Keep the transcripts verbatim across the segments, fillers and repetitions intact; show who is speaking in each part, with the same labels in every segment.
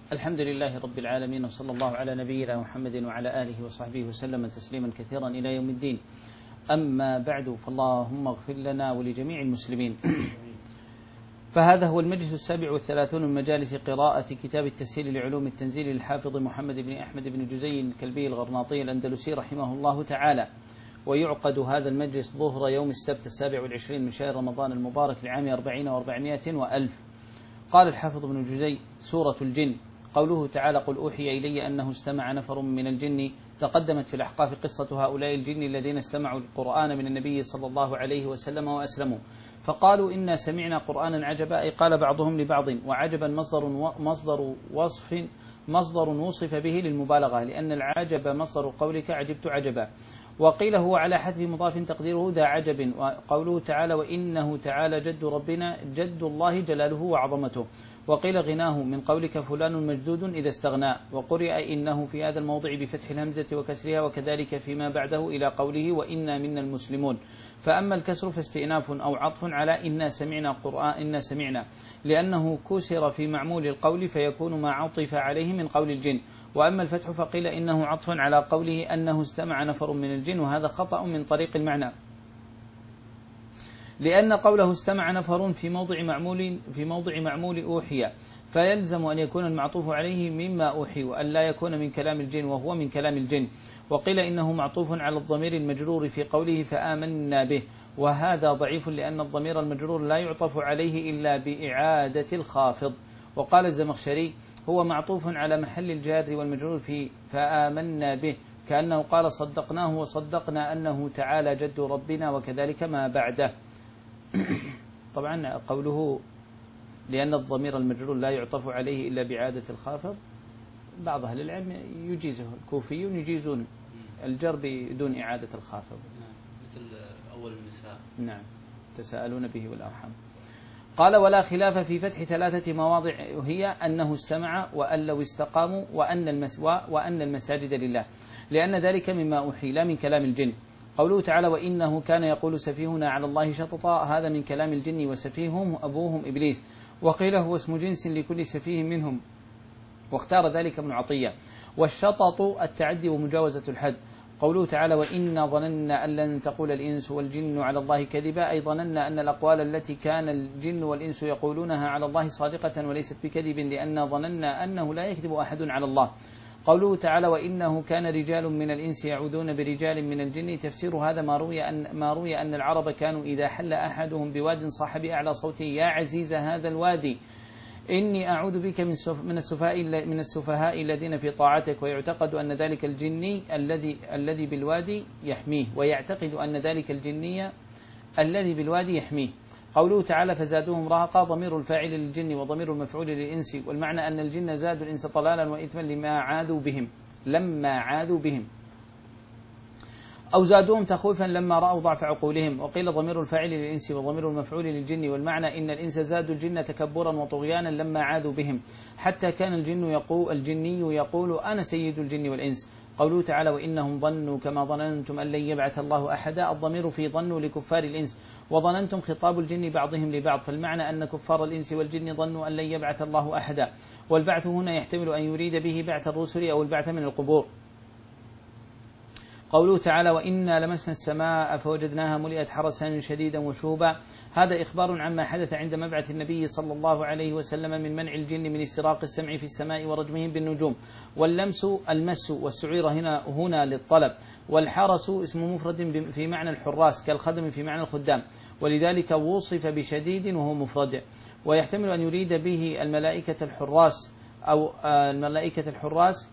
Speaker 1: الحمد لله رب العالمين، وصلى الله على نبينا محمد وعلى آله وصحبه وسلم تسليما كثيرا إلى يوم الدين. أما بعد، فاللهم اغفر لنا ولجميع المسلمين. فهذا هو المجلس السابع والثلاثون من مجالس قراءة كتاب التسهيل لعلوم التنزيل للحافظ محمد بن أحمد بن جزي الكلبي الغرناطي الأندلسي رحمه الله تعالى. ويعقد هذا المجلس ظهر يوم السبت السابع والعشرين من شهر رمضان المبارك لعام أربعين وأربعمائة وألف. قال الحافظ بن جزي: سورة الجن. قوله تعالى: قل أوحي إلي أنه استمع نفر من الجن. تقدمت في الأحقاف قصة هؤلاء الجن الذين استمعوا القرآن من النبي صلى الله عليه وسلم وأسلموا، فقالوا: إنا سمعنا قرآنا عجبا، أي قال بعضهم لبعض. وعجبا مصدر مصدر وصف مصدر وصف به للمبالغة، لأن العجب مصدر قولك عجبت عجبا. وقيل هو على حذف مضاف تقديره ذا عجب. وقوله تعالى: وإنه تعالى جد ربنا، جد الله جلاله وعظمته. وقيل غناه من قولك فلان مجدود إذا استغنى. وقرئ إنه في هذا الموضع بفتح الهمزة وكسرها، وكذلك فيما بعده إلى قوله: وإنا منا المسلمون. فأما الكسر فاستئناف أو عطف على إنا سمعنا قرآن إنا سمعنا، لأنه كسر في معمول القول فيكون ما عطف عليه من قول الجن. وأما الفتح فقيل إنه عطف على قوله أنه استمع نفر من الجن، وهذا خطأ من طريق المعنى، لأن قوله استمع نفر في موضع معمول في موضع معمول أوحي، فيلزم أن يكون المعطوف عليه مما أوحي، وأن لا يكون من كلام الجن، وهو من كلام الجن. وقيل إنه معطوف على الضمير المجرور في قوله فآمنا به، وهذا ضعيف، لأن الضمير المجرور لا يعطف عليه إلا بإعادة الخافض. وقال الزمخشري: هو معطوف على محل الجار والمجرور في فآمنا به، كأنه قال صدقناه وصدقنا أنه تعالى جد ربنا، وكذلك ما بعده. طبعا قوله لأن الضمير المجرور لا يعطف عليه إلا بإعادة الخافض، بعض أهل العلم يجيزه، الكوفيون يجيزون الجر بدون إعادة الخافض،
Speaker 2: مثل أول النساء.
Speaker 1: نعم، تساءلون به والأرحام. قال: ولا خلاف في فتح ثلاثة مواضع، هي أنه استمع، وأن لو استقاموا، وأن المسواء، وأن المساجد لله، لأن ذلك مما أوحي لا من كلام الجن. قوله تعالى: وإنه كان يقول سفيهنا على الله شططا، هذا من كلام الجن، وسفيههم أبوهم إبليس. وقيل هو اسم جنس لكل سفيه منهم، واختار ذلك ابن عطية. والشطط التعدي ومجاوزة الحد. قوله تعالى: وإنا ظننا أن لن تقول الإنس والجن على الله كذبا، أي ظننا أن الأقوال التي كان الجن والإنس يقولونها على الله صادقة وليست بكذب، لأن ظننا أنه لا يكذب أحد على الله. قوله تعالى: وإنه كان رجال من الإنس يعودون برجال من الجن. تفسير هذا ما روي أن ما روي أن العرب كانوا إذا حل أحدهم بواد صاح بأعلى صوته: يا عزيز هذا الوادي إني أعوذ بك من من السفهاء من السفهاء الذين في طاعتك. ويعتقد أن ذلك الجني الذي الذي بالوادي يحميه، ويعتقد أن ذلك الجني الذي بالوادي يحميه. قوله تعالى: فزادوهم رهقا، ضمير الفاعل للجن وضمير المفعول للإنس، والمعنى أن الجن زادوا الإنس طلالا وإثما لما عاذوا بهم لما عاذوا بهم أو زادوهم تخويفا لما رأوا ضعف عقولهم. وقيل ضمير الفاعل للإنس وضمير المفعول للجن، والمعنى إن الإنس زادوا الجن تكبرا وطغيانا لما عاذوا بهم، حتى كان الجن يقول الجني يقول أنا سيد الجن والإنس. قوله تعالى: وإنهم ظنوا كما ظننتم أن لن يبعث الله أحدا، الضمير في ظنوا لكفار الإنس، وظننتم خطاب الجن بعضهم لبعض، فالمعنى أن كفار الإنس والجن ظنوا أن لن يبعث الله أحدا. والبعث هنا يحتمل أن يريد به بعث الرسل أو البعث من القبور. قوله تعالى: وإنا لمسنا السماء فوجدناها ملئت حرسا شديدا وشهبا، هذا إخبار عما حدث عند مبعث النبي صلى الله عليه وسلم من منع الجن من استراق السمع في السماء ورجمهم بالنجوم. واللمس المس، والسعير هنا هنا للطلب. والحرس اسم مفرد في معنى الحراس، كالخدم في معنى الخدام، ولذلك وصف بشديد وهو مفرد. ويحتمل أن يريد به الملائكة الحراس أو الملائكة الحراس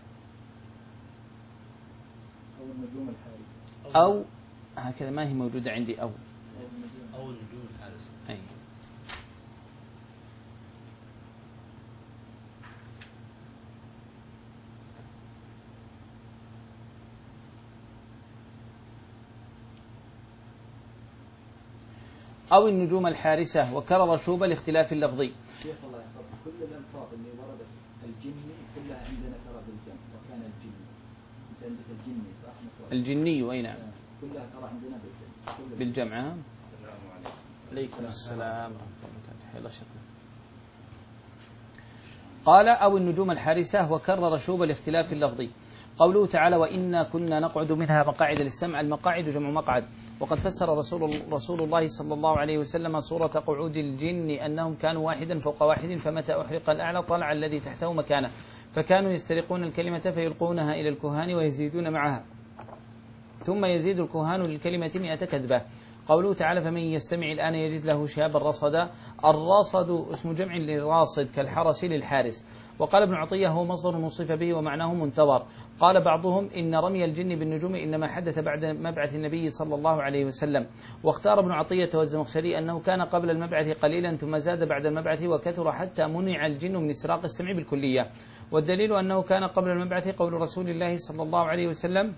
Speaker 1: أو هكذا، ما هي موجودة عندي أو
Speaker 2: أو النجوم الحارسة.
Speaker 1: أي. أو النجوم الحارسة. وكرر شوب لاختلاف اللفظي.
Speaker 3: شيخ الله يحفظك، كل الألفاظ اللي وردت الجني كلها عندنا ترى بالجمع، وكان الجني. أنت عندك الجني صح؟
Speaker 1: الجني أي نعم.
Speaker 3: كلها ترى عندنا بالجمع.
Speaker 1: بالجمع.
Speaker 3: السلام عليكم.
Speaker 1: عليكم السلام ورحمة الله وبركاته. يلا شكرا. قال أو النجوم الحارسة، وكرر شوب الاختلاف اللفظي. قوله تعالى وإنا كنا نقعد منها مقاعد للسمع، المقاعد جمع مقعد. وقد فسر رسول, رسول الله صلى الله عليه وسلم صورة قعود الجن أنهم كانوا واحدا فوق واحد، فمتى أحرق الأعلى طلع الذي تحته مكانه، فكانوا يسترقون الكلمة فيلقونها إلى الكهان ويزيدون معها، ثم يزيد الكهان للكلمة مئة كذبة. قوله تعالى فمن يستمع الآن يجد له شهابا رصدا، الرصد اسم جمع للراصد كالحرس للحارس. وقال ابن عطية هو مصدر وصف به ومعناه منتظر. قال بعضهم إن رمي الجن بالنجوم إنما حدث بعد مبعث النبي صلى الله عليه وسلم. واختار ابن عطية والزمخشري أنه كان قبل المبعث قليلا ثم زاد بعد المبعث وكثر حتى منع الجن من استراق السمع بالكلية. والدليل أنه كان قبل المبعث قول رسول الله صلى الله عليه وسلم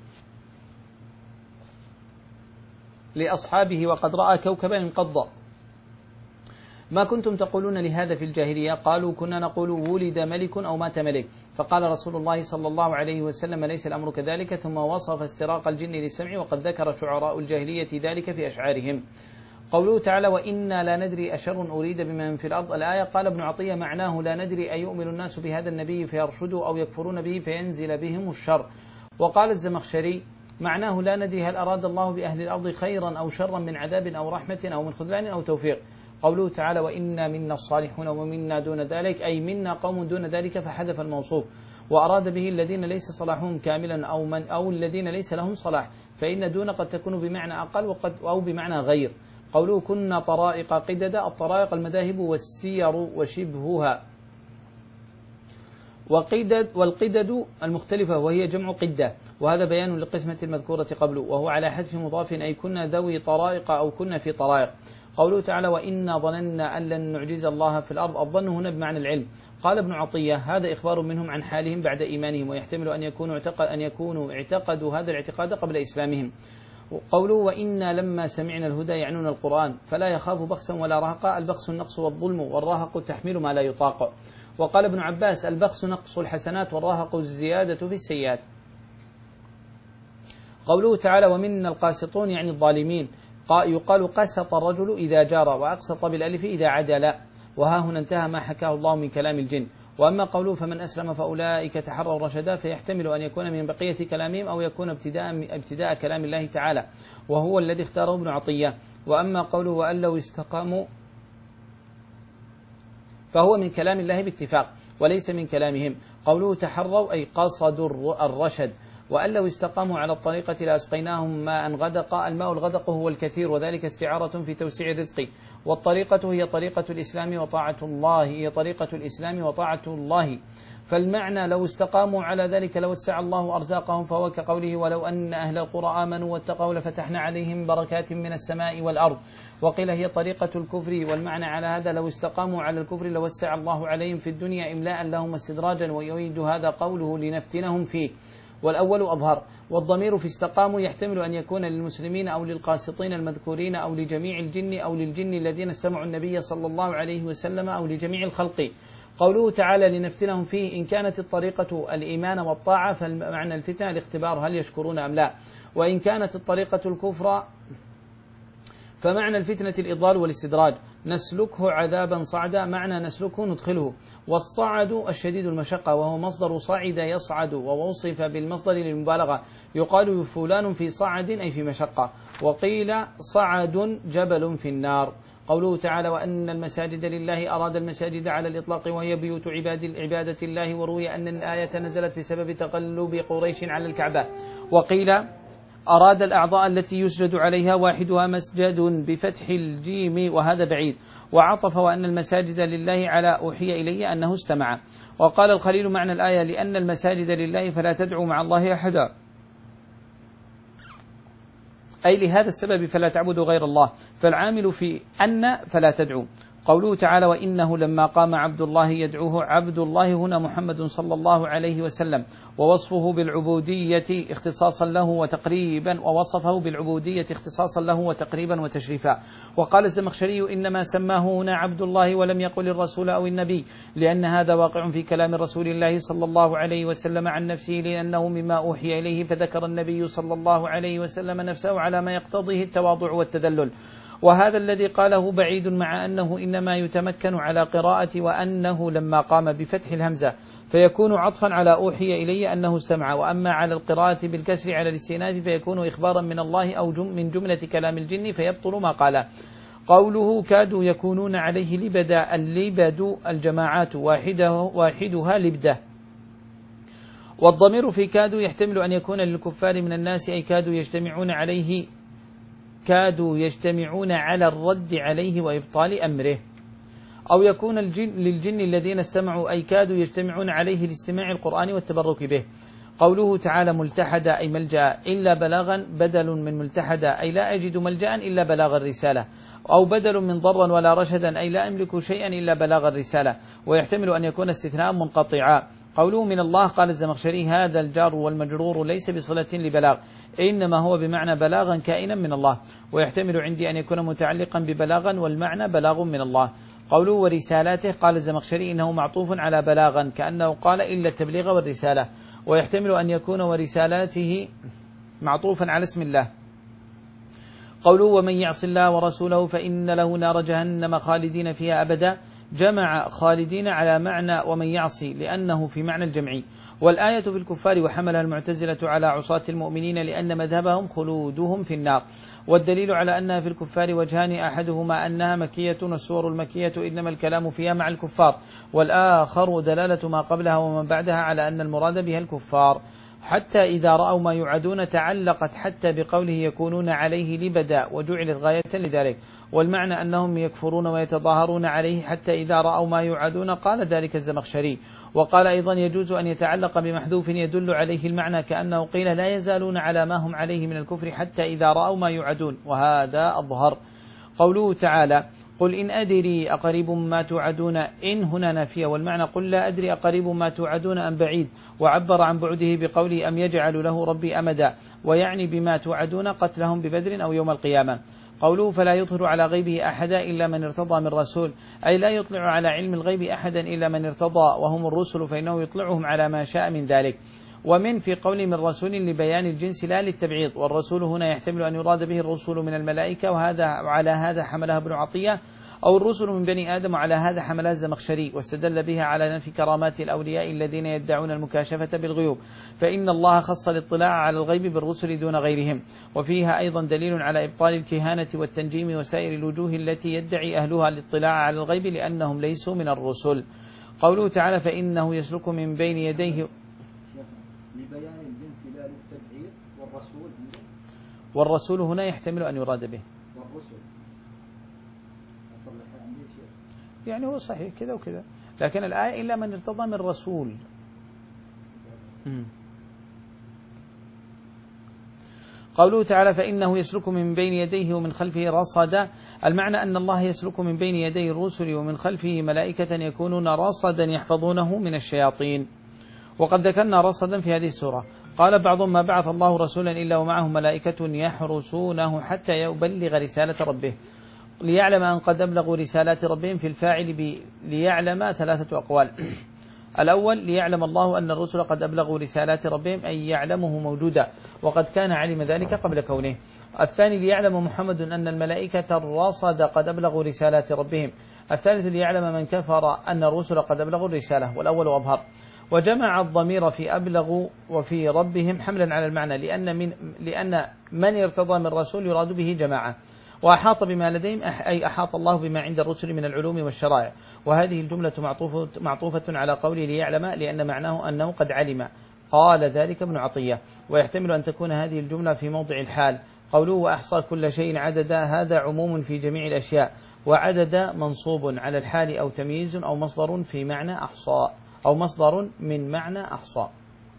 Speaker 1: لأصحابه وقد رأى كوكبا انقض ما كنتم تقولون لهذا في الجاهلية؟ قالوا كنا نقول ولد ملك أو مات ملك. فقال رسول الله صلى الله عليه وسلم ليس الأمر كذلك، ثم وصف استراق الجن للسمع، وقد ذكر شعراء الجاهلية ذلك في أشعارهم. قوله تعالى وإنا لا ندري أشر أريد بمن في الأرض، الآية قال ابن عطية معناه لا ندري أيؤمن الناس بهذا النبي فيرشدوا أو يكفرون به فينزل بهم الشر. وقال الزمخشري معناه لا ندري هل أراد الله بأهل الأرض خيرا أو شرا من عذاب أو رحمة أو من خذلان أو توفيق. قوله تعالى وإنا منا الصالحون ومنا دون ذلك، أي منا قوم دون ذلك، فحذف الموصوف، وأراد به الذين ليس صلاحهم كاملا أو, من أو الذين ليس لهم صلاح، فإن دون قد تكون بمعنى أقل وقد أو بمعنى غير. قوله كنا طرائق قددا، الطرائق المذاهب والسير وشبهها. وقدد والقدد المختلفة وهي جمع قدة، وهذا بيان للقسمة المذكورة قبله، وهو على حذف مضاف، أي كنا ذوي طرائق أو كنا في طرائق. قوله تعالى وإنا ظننا أن لن نعجز الله في الأرض، الظن هنا بمعنى العلم. قال ابن عطية هذا إخبار منهم عن حالهم بعد إيمانهم، ويحتمل أن يكونوا اعتقد أن يكونوا اعتقدوا هذا الاعتقاد قبل إسلامهم. قوله وإنا لما سمعنا الهدى يعنون القرآن، فلا يخاف بخسا ولا رهقا، البخس النقص والظلم، والراهق تحميل ما لا يطاق. وقال ابن عباس البخس نقص الحسنات والراهق الزيادة في السيئات. قوله تعالى ومنا القاسطون يعني الظالمين، يقال قسط الرجل إذا جار، وأقسط بالألف إذا عدل. وها هنا انتهى ما حكاه الله من كلام الجن. وأما قوله فمن أسلم فأولئك تحروا رشدا، فيحتمل أن يكون من بقية كلامهم أو يكون ابتداء, ابتداء كلام الله تعالى، وهو الذي اختاره ابن عطية. وأما قوله وأن لو استقاموا فهو من كلام الله باتفاق وليس من كلامهم. قوله تحروا أي قصدوا الرشد. وأن لو استقاموا على الطريقة لأسقيناهم ماء غدقا، الماء الغدق هو الكثير، وذلك استعارة في توسيع الرزق. والطريقة هي طريقة الإسلام وطاعة الله هي طريقة الإسلام وطاعة الله. فالمعنى لو استقاموا على ذلك لوسع الله أرزاقهم، فهو كقوله ولو أن أهل القرى آمنوا واتقوا لفتحنا عليهم بركات من السماء والأرض. وقيل هي طريقة الكفر، والمعنى على هذا لو استقاموا على الكفر لوسع الله عليهم في الدنيا إملاء لهم واستدراجا، ويريد هذا قوله لنفتنهم فيه، والأول أظهر. والضمير في استقاموا يحتمل أن يكون للمسلمين أو للقاسطين المذكورين أو لجميع الجن أو للجن الذين استمعوا النبي صلى الله عليه وسلم أو لجميع الخلق. قوله تعالى لنفتنهم فيه، إن كانت الطريقة الإيمان والطاعة فمعنى الفتنة الاختبار هل يشكرون أم لا، وإن كانت الطريقة الكفر فمعنى الفتنة الإضلال والاستدراج. نسلكه عذابا صعدا، معنى نسلكه ندخله. والصعد الشديد المشقة، وهو مصدر صعد يصعد، ووصف بالمصدر للمبالغة، يقال فلان في صعد أي في مشقة. وقيل صعد جبل في النار. قوله تعالى وأن المساجد لله، أراد المساجد على الإطلاق وهي بيوت عباد عبادة الله، وروي أن الآية نزلت بسبب تقلب قريش على الكعبة. وقيل أراد الأعضاء التي يسجد عليها واحدها مسجد بفتح الجيم، وهذا بعيد. وعطف وأن المساجد لله على أوحي إلي أنه استمع. وقال الخليل معنى الآية لأن المساجد لله فلا تدعوا مع الله أحدا، أي لهذا السبب فلا تعبدوا غير الله، فالعامل في أن فلا تدعوا. قوله تعالى وإنه لما قام عبد الله يدعوه، عبد الله هنا محمد صلى الله عليه وسلم، ووصفه بالعبودية اختصاصا له وتقريبا، ووصفه بالعبودية اختصاصا له وتقريبا وتشريفا. وقال الزمخشري إنما سماه هنا عبد الله ولم يقل الرسول أو النبي، لأن هذا واقع في كلام رسول الله صلى الله عليه وسلم عن نفسه، لأنه مما أوحي إليه، فذكر النبي صلى الله عليه وسلم نفسه على ما يقتضيه التواضع والتذلل. وهذا الذي قاله بعيد، مع أنه إنما يتمكن على قراءة وأنه لما قام بفتح الهمزة فيكون عطفا على أوحي إلي أنه سمع، وأما على القراءة بالكسر على الاستئناف فيكون إخبارا من الله أو جم من جملة كلام الجن فيبطل ما قاله. قوله كادوا يكونون عليه لبدا، اللبد الجماعات واحده واحدها لبدة، والضمير في كادوا يحتمل أن يكون للكفار من الناس، أي كادوا يجتمعون عليه كادوا يجتمعون على الرد عليه وإبطال أمره، أو يكون الجن للجن الذين استمعوا، أي كادوا يجتمعون عليه لاستماع القرآن والتبرك به. قوله تعالى ملتحدا أي ملجأ إلا بلاغا بدل من ملتحدا أي لا أجد ملجأ إلا بلاغ الرسالة، أو بدل من ضرا ولا رشدا أي لا أملك شيئا إلا بلاغ الرسالة، ويحتمل أن يكون استثناء منقطعا. قوله من الله قال الزمخشري هذا الجار والمجرور ليس بصلة لبلاغ، إنما هو بمعنى بلاغا كائنا من الله، ويحتمل عندي أن يكون متعلقا ببلاغا والمعنى بلاغ من الله. قوله ورسالاته قال الزمخشري إنه معطوف على بلاغا كأنه قال إلا التبليغ والرسالة، ويحتمل أن يكون ورسالاته معطوفا على اسم الله. قوله ومن يعص الله ورسوله فإن له نار جهنم خالدين فيها أبدا، جمع خالدين على معنى ومن يعصي لأنه في معنى الجمعي، والآية في الكفار وحملها المعتزلة على عصاة المؤمنين لأن مذهبهم خلودهم في النار، والدليل على أنها في الكفار وجهان، أحدهما أنها مكية والسور المكية إنما الكلام فيها مع الكفار، والآخر دلالة ما قبلها ومن بعدها على أن المراد بها الكفار. حتى إذا رأوا ما يعدون تعلقت حتى بقوله يكونون عليه لبدا وجعلت غاية لذلك، والمعنى أنهم يكفرون ويتظاهرون عليه حتى إذا رأوا ما يعدون، قال ذلك الزمخشري. وقال أيضا يجوز أن يتعلق بمحذوف يدل عليه المعنى، كأنه قيل لا يزالون على ما هم عليه من الكفر حتى إذا رأوا ما يعدون، وهذا أظهر. قوله تعالى قل إن أدري أقريب ما توعدون، إن هنا نافية، والمعنى قل لا أدري أقريب ما توعدون أم بعيد، وعبر عن بعده بقوله أم يجعل له ربي أمدا، ويعني بما توعدون قتلهم ببدر أو يوم القيامة. قوله فلا يظهر على غيبه أحدا إلا من ارتضى من رسول، أي لا يطلع على علم الغيب أحدا إلا من ارتضى وهم الرسل، فإنه يطلعهم على ما شاء من ذلك. ومن في قول من رسول لبيان الجنس لا للتبعيض، والرسول هنا يحتمل أن يراد به الرسل من الملائكة، وهذا على هذا حملها ابن عطية، أو الرسل من بني آدم، على هذا حملها الزمخشري، واستدل بها على نفي كرامات الأولياء الذين يدعون المكاشفة بالغيوب، فإن الله خص الاطلاع على الغيب بالرسل دون غيرهم. وفيها أيضا دليل على إبطال الكهانة والتنجيم وسائر الوجوه التي يدعي أهلها الاطلاع على الغيب لأنهم ليسوا من الرسل. قوله تعالى فإنه يسلك من بين يديه
Speaker 3: لبيان الجنس لا للتبعير، والرسول
Speaker 1: والرسول هنا يحتمل أن يراد به
Speaker 3: والرسل أصلح عندي شيء
Speaker 1: يعني هو صحيح كذا وكذا، لكن الآية إلا من ارتضى من رسول. م. قوله تعالى فإنه يسلك من بين يديه ومن خلفه رصدا، المعنى أن الله يسلك من بين يدي الرسل ومن خلفه ملائكة يكونون رصدا يحفظونه من الشياطين. وقد ذكرنا رصدا في هذه السورة. قال بعضهم ما بعث الله رسولا إلا ومعه ملائكة يحرسونه حتى يبلغ رسالة ربه، ليعلم أن قد أبلغوا رسالات ربهم. في الفاعل ب... ليعلم ثلاثة أقوال. الأول ليعلم الله أن الرسل قد أبلغوا رسالات ربهم، أي يعلمه موجودا، وقد كان علم ذلك قبل كونه. الثاني ليعلم محمد أن الملائكة الرصد قد أبلغوا رسالات ربهم. الثالث ليعلم من كفر أن الرسل قد أبلغوا الرسالة، والأول أظهر. وجمع الضمير في أبلغوا وفي ربهم حملا على المعنى، لأن من, لأن من ارتضى من رسول يراد به جماعة، وأحاط بما لديهم أي أحاط الله بما عند الرسل من العلوم والشرائع. وهذه الجملة معطوفة, معطوفة على قوله ليعلم، لأن معناه أنه قد علم. قال ذلك ابن عطية. ويحتمل أن تكون هذه الجملة في موضع الحال. قوله وأحصى كل شيء عددا، هذا عموم في جميع الأشياء، وعدد منصوب على الحال أو تمييز أو مصدر في معنى أحصى أو مصدر من معنى أحصى.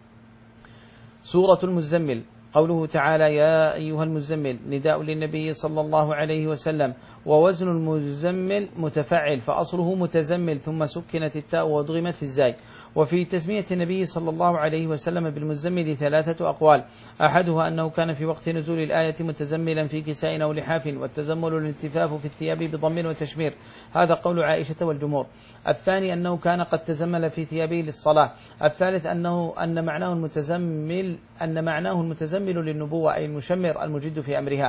Speaker 1: سورة المزمل. قوله تعالى يا أيها المزمل نداء للنبي صلى الله عليه وسلم، ووزن المزمل متفعل فأصله متزمل، ثم سكنت التاء وادغمت في الزاي. وفي تسمية النبي صلى الله عليه وسلم بالمزمل ثلاثة أقوال، أحدها أنه كان في وقت نزول الآية متزملا في كساء أو لحاف، والتزمل الالتفاف في الثياب بضم وتشمير، هذا قول عائشة والجمهور. الثاني أنه كان قد تزمل في ثيابه للصلاة. الثالث أنه أن معناه المتزمل أن معناه المتزمل للنبوة، أي المشمر المجد في أمرها.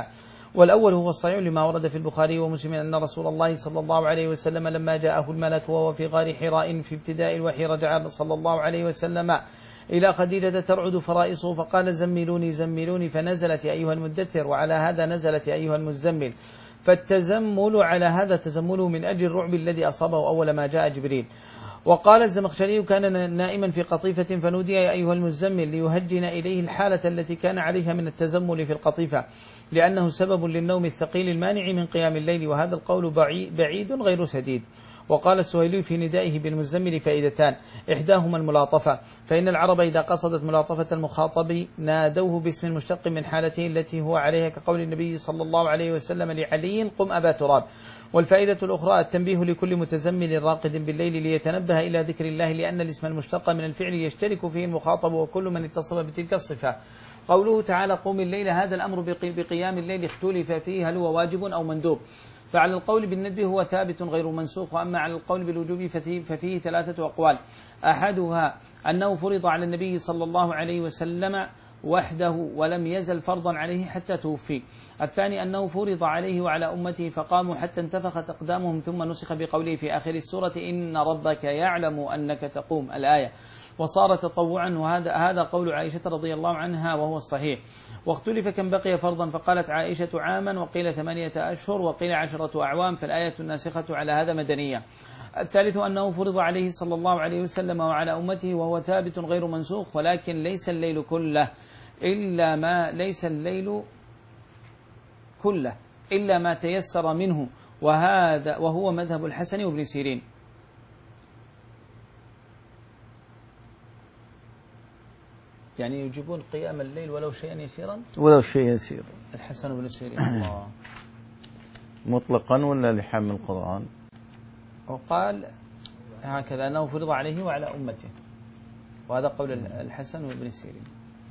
Speaker 1: والأول هو الصحيح لما ورد في البخاري ومسلم أن رسول الله صلى الله عليه وسلم لما جاءه الملك وهو في غار حراء في ابتداء الوحي رجع صلى الله عليه وسلم إلى خديجة ترعد فرائصه فقال زملوني زملوني فنزلت يا أيها المدثر، وعلى هذا نزلت يا أيها المزمل. فالتزمل على هذا تزمله من أجل الرعب الذي أصابه أول ما جاء جبريل. وقال الزمخشري كان نائما في قطيفة فنودي يا أيها المزمل ليهجن إليه الحالة التي كان عليها من التزمل في القطيفة، لأنه سبب للنوم الثقيل المانع من قيام الليل، وهذا القول بعيد غير سديد. وقال السهيلي في ندائه بالمزمل فائدتان، إحداهما الملاطفة، فإن العرب إذا قصدت ملاطفة المخاطب نادوه باسم مشتق من حالته التي هو عليها، كقول النبي صلى الله عليه وسلم لعلي قم أبا تراب. والفائدة الأخرى التنبيه لكل متزمل راقد بالليل ليتنبه إلى ذكر الله، لأن الاسم المشتق من الفعل يشترك فيه المخاطب وكل من اتصف بتلك الصفة. قوله تعالى قوم الليل، هذا الأمر بقيام الليل اختلف فيه هل هو واجب أو مندوب، فعلى القول بالندب هو ثابت غير منسوخ، وأما على القول بالوجوب ففيه ثلاثة أقوال، أحدها أنه فرض على النبي صلى الله عليه وسلم وحده ولم يزل فرضا عليه حتى توفي. الثاني أنه فرض عليه وعلى أمته فقاموا حتى انتفخت أقدامهم ثم نسخ بقوله في آخر السورة إن ربك يعلم أنك تقوم الآية، وصار تطوعا، وهذا هذا قول عائشة رضي الله عنها وهو الصحيح. واختلف كم بقي فرضا، فقالت عائشة عاما وقيل ثمانية أشهر وقيل عشرة أعوام، فالآية الناسخة على هذا مدنية. الثالث أنه فرض عليه صلى الله عليه وسلم وعلى أمته وهو ثابت غير منسوخ، ولكن ليس الليل كله إلا ما ليس الليل كله إلا ما تيسر منه، وهذا وهو مذهب الحسن وابن سيرين. يعني يجيبون قيام الليل ولو شيئا يسيرا،
Speaker 4: ولو شيء يسير.
Speaker 1: الحسن وابن سيرين الله
Speaker 4: مطلقا ولا لحامل القرآن؟
Speaker 1: وقال هكذا أنه فرض عليه وعلى أمته، وهذا قول الحسن وابن سيرين.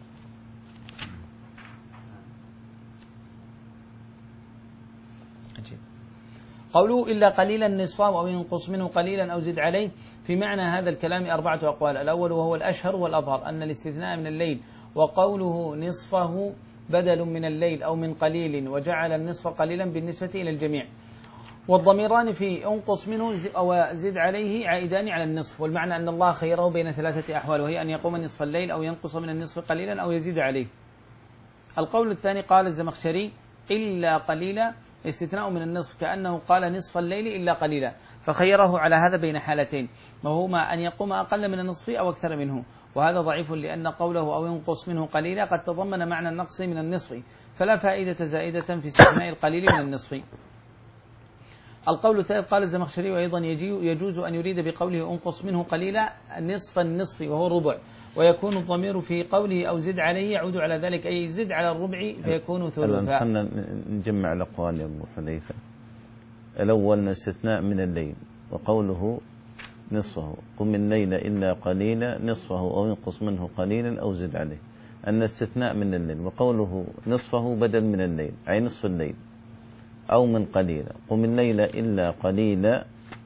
Speaker 1: عجيب. قوله إلا قليلا نصفه أو ينقص منه قليلا أو زد عليه، في معنى هذا الكلام أربعة أقوال. الأول وهو الأشهر والأظهر أن الاستثناء من الليل، وقوله نصفه بدل من الليل أو من قليل، وجعل النصف قليلا بالنسبة إلى الجميع. والضميران في انقص منه أو زد عليه عائدان على النصف، والمعنى أن الله خيره بين ثلاثة أحوال، وهي أن يقوم نصف الليل أو ينقص من النصف قليلا أو يزيد عليه. القول الثاني قال الزمخشري إلا قليلا استثناء من النصف، كأنه قال نصف الليل إلا قليلا، فخيره على هذا بين حالتين، وهما أن يقوم أقل من النصف أو أكثر منه، وهذا ضعيف لأن قوله أو ينقص منه قليلا قد تضمن معنى النقص من النصف، فلا فائدة زائدة في استثناء القليل من النصف. القول الثالث قال الزمخشري وأيضا يجوز أن يريد بقوله انقص منه قليلا نصف النصف وهو الربع، ويكون الضمير في قوله أو زد عليه يعود على ذلك، أي زد على الربع فيكون ثلثا.
Speaker 4: خلنا نجمع الأقوال يا أبو حذيفة. الأول استثناء من الليل، وقوله نصفه قم الليل إلا قليلا نصفه أو ينقص منه قليلا أو زد عليه، أن استثناء من الليل، وقوله نصفه بدل من الليل أي نصف الليل أو من قليلا، قم الليل إلا قليلا،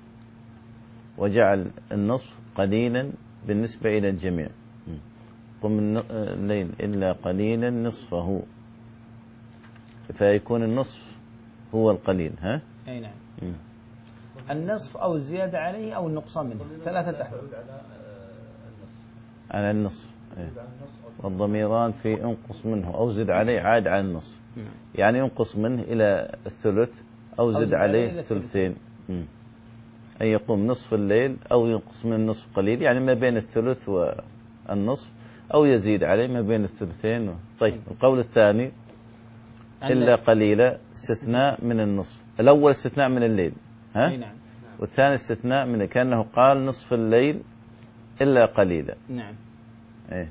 Speaker 4: وجعل النصف قليلا بالنسبة إلى الجميع، قم الليل إلا قليلا نصفه، فيكون النصف هو القليل. ها؟
Speaker 1: أي نعم. م. النصف أو الزيادة عليه أو النقصان منه، ثلاثة أحوال.
Speaker 4: على النصف. إيه. والضميران في انقص منه أو زد عليه عاد على النصف. م. يعني ينقص منه إلى الثلث أو زد, زد عليه الثلثين، أن يقوم نصف الليل أو ينقص من النصف قليل، يعني ما بين الثلث والنصف، أو يزيد عليه ما بين الثلثين. طيب القول الثاني إلا قليلا استثناء من النصف. الأول استثناء من الليل، ها؟
Speaker 1: نعم.
Speaker 4: والثاني استثناء من كأنه قال نصف الليل إلا قليلا.
Speaker 1: نعم.
Speaker 4: إيه.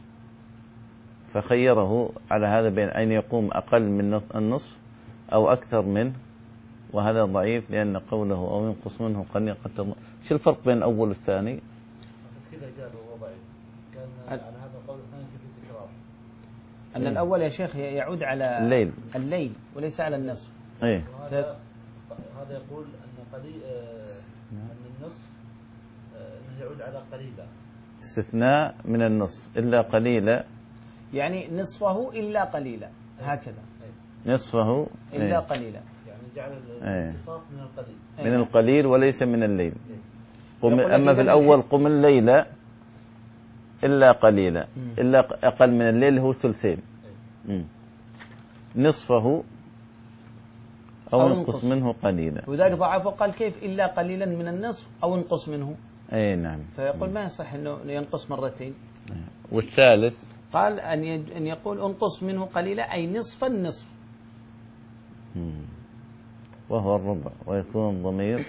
Speaker 4: فخيره على هذا بين أن يقوم أقل من النصف أو أكثر منه، وهذا ضعيف لأن قوله أو ينقص منه قليلا قد تضمن. شو الفرق بين الأول والثاني؟
Speaker 2: كذا جاب هو ضعيف، كان على هذا القول الثاني في التكرار.
Speaker 1: أن إيه؟ الأول يا شيخ يعود على
Speaker 4: الليل
Speaker 1: الليل وليس على النصف.
Speaker 4: إيه؟
Speaker 2: هذا هذا يقول أن قليل آه أن النصف آه أنه يعود على قليلا،
Speaker 4: استثناء من النصف إلا قليلا،
Speaker 1: يعني نصفه إلا قليلا هكذا.
Speaker 4: نصفه
Speaker 1: إلا
Speaker 4: ايه
Speaker 1: قليلا،
Speaker 2: يعني جعل
Speaker 4: ايه
Speaker 2: الانتصاف من القليل
Speaker 4: من القليل وليس من الليل. قم
Speaker 1: يقول
Speaker 4: أما في
Speaker 1: إذا
Speaker 4: الأول قم الليل إلا قليلا، إلا أقل من الليل هو ثلثين. مم. نصفه أو
Speaker 1: أو
Speaker 4: انقص
Speaker 1: انقص.
Speaker 4: منه قليلا.
Speaker 1: وذلك ضعف وقال كيف إلا قليلا من النصف أو انقص منه،
Speaker 4: أي نعم.
Speaker 1: فيقول ما يصح أنه ينقص مرتين.
Speaker 4: والثالث
Speaker 1: قال أن يج- أن يقول انقص منه قليلا أي نصف النصف.
Speaker 4: مم. وهو الربع، ويكون الضمير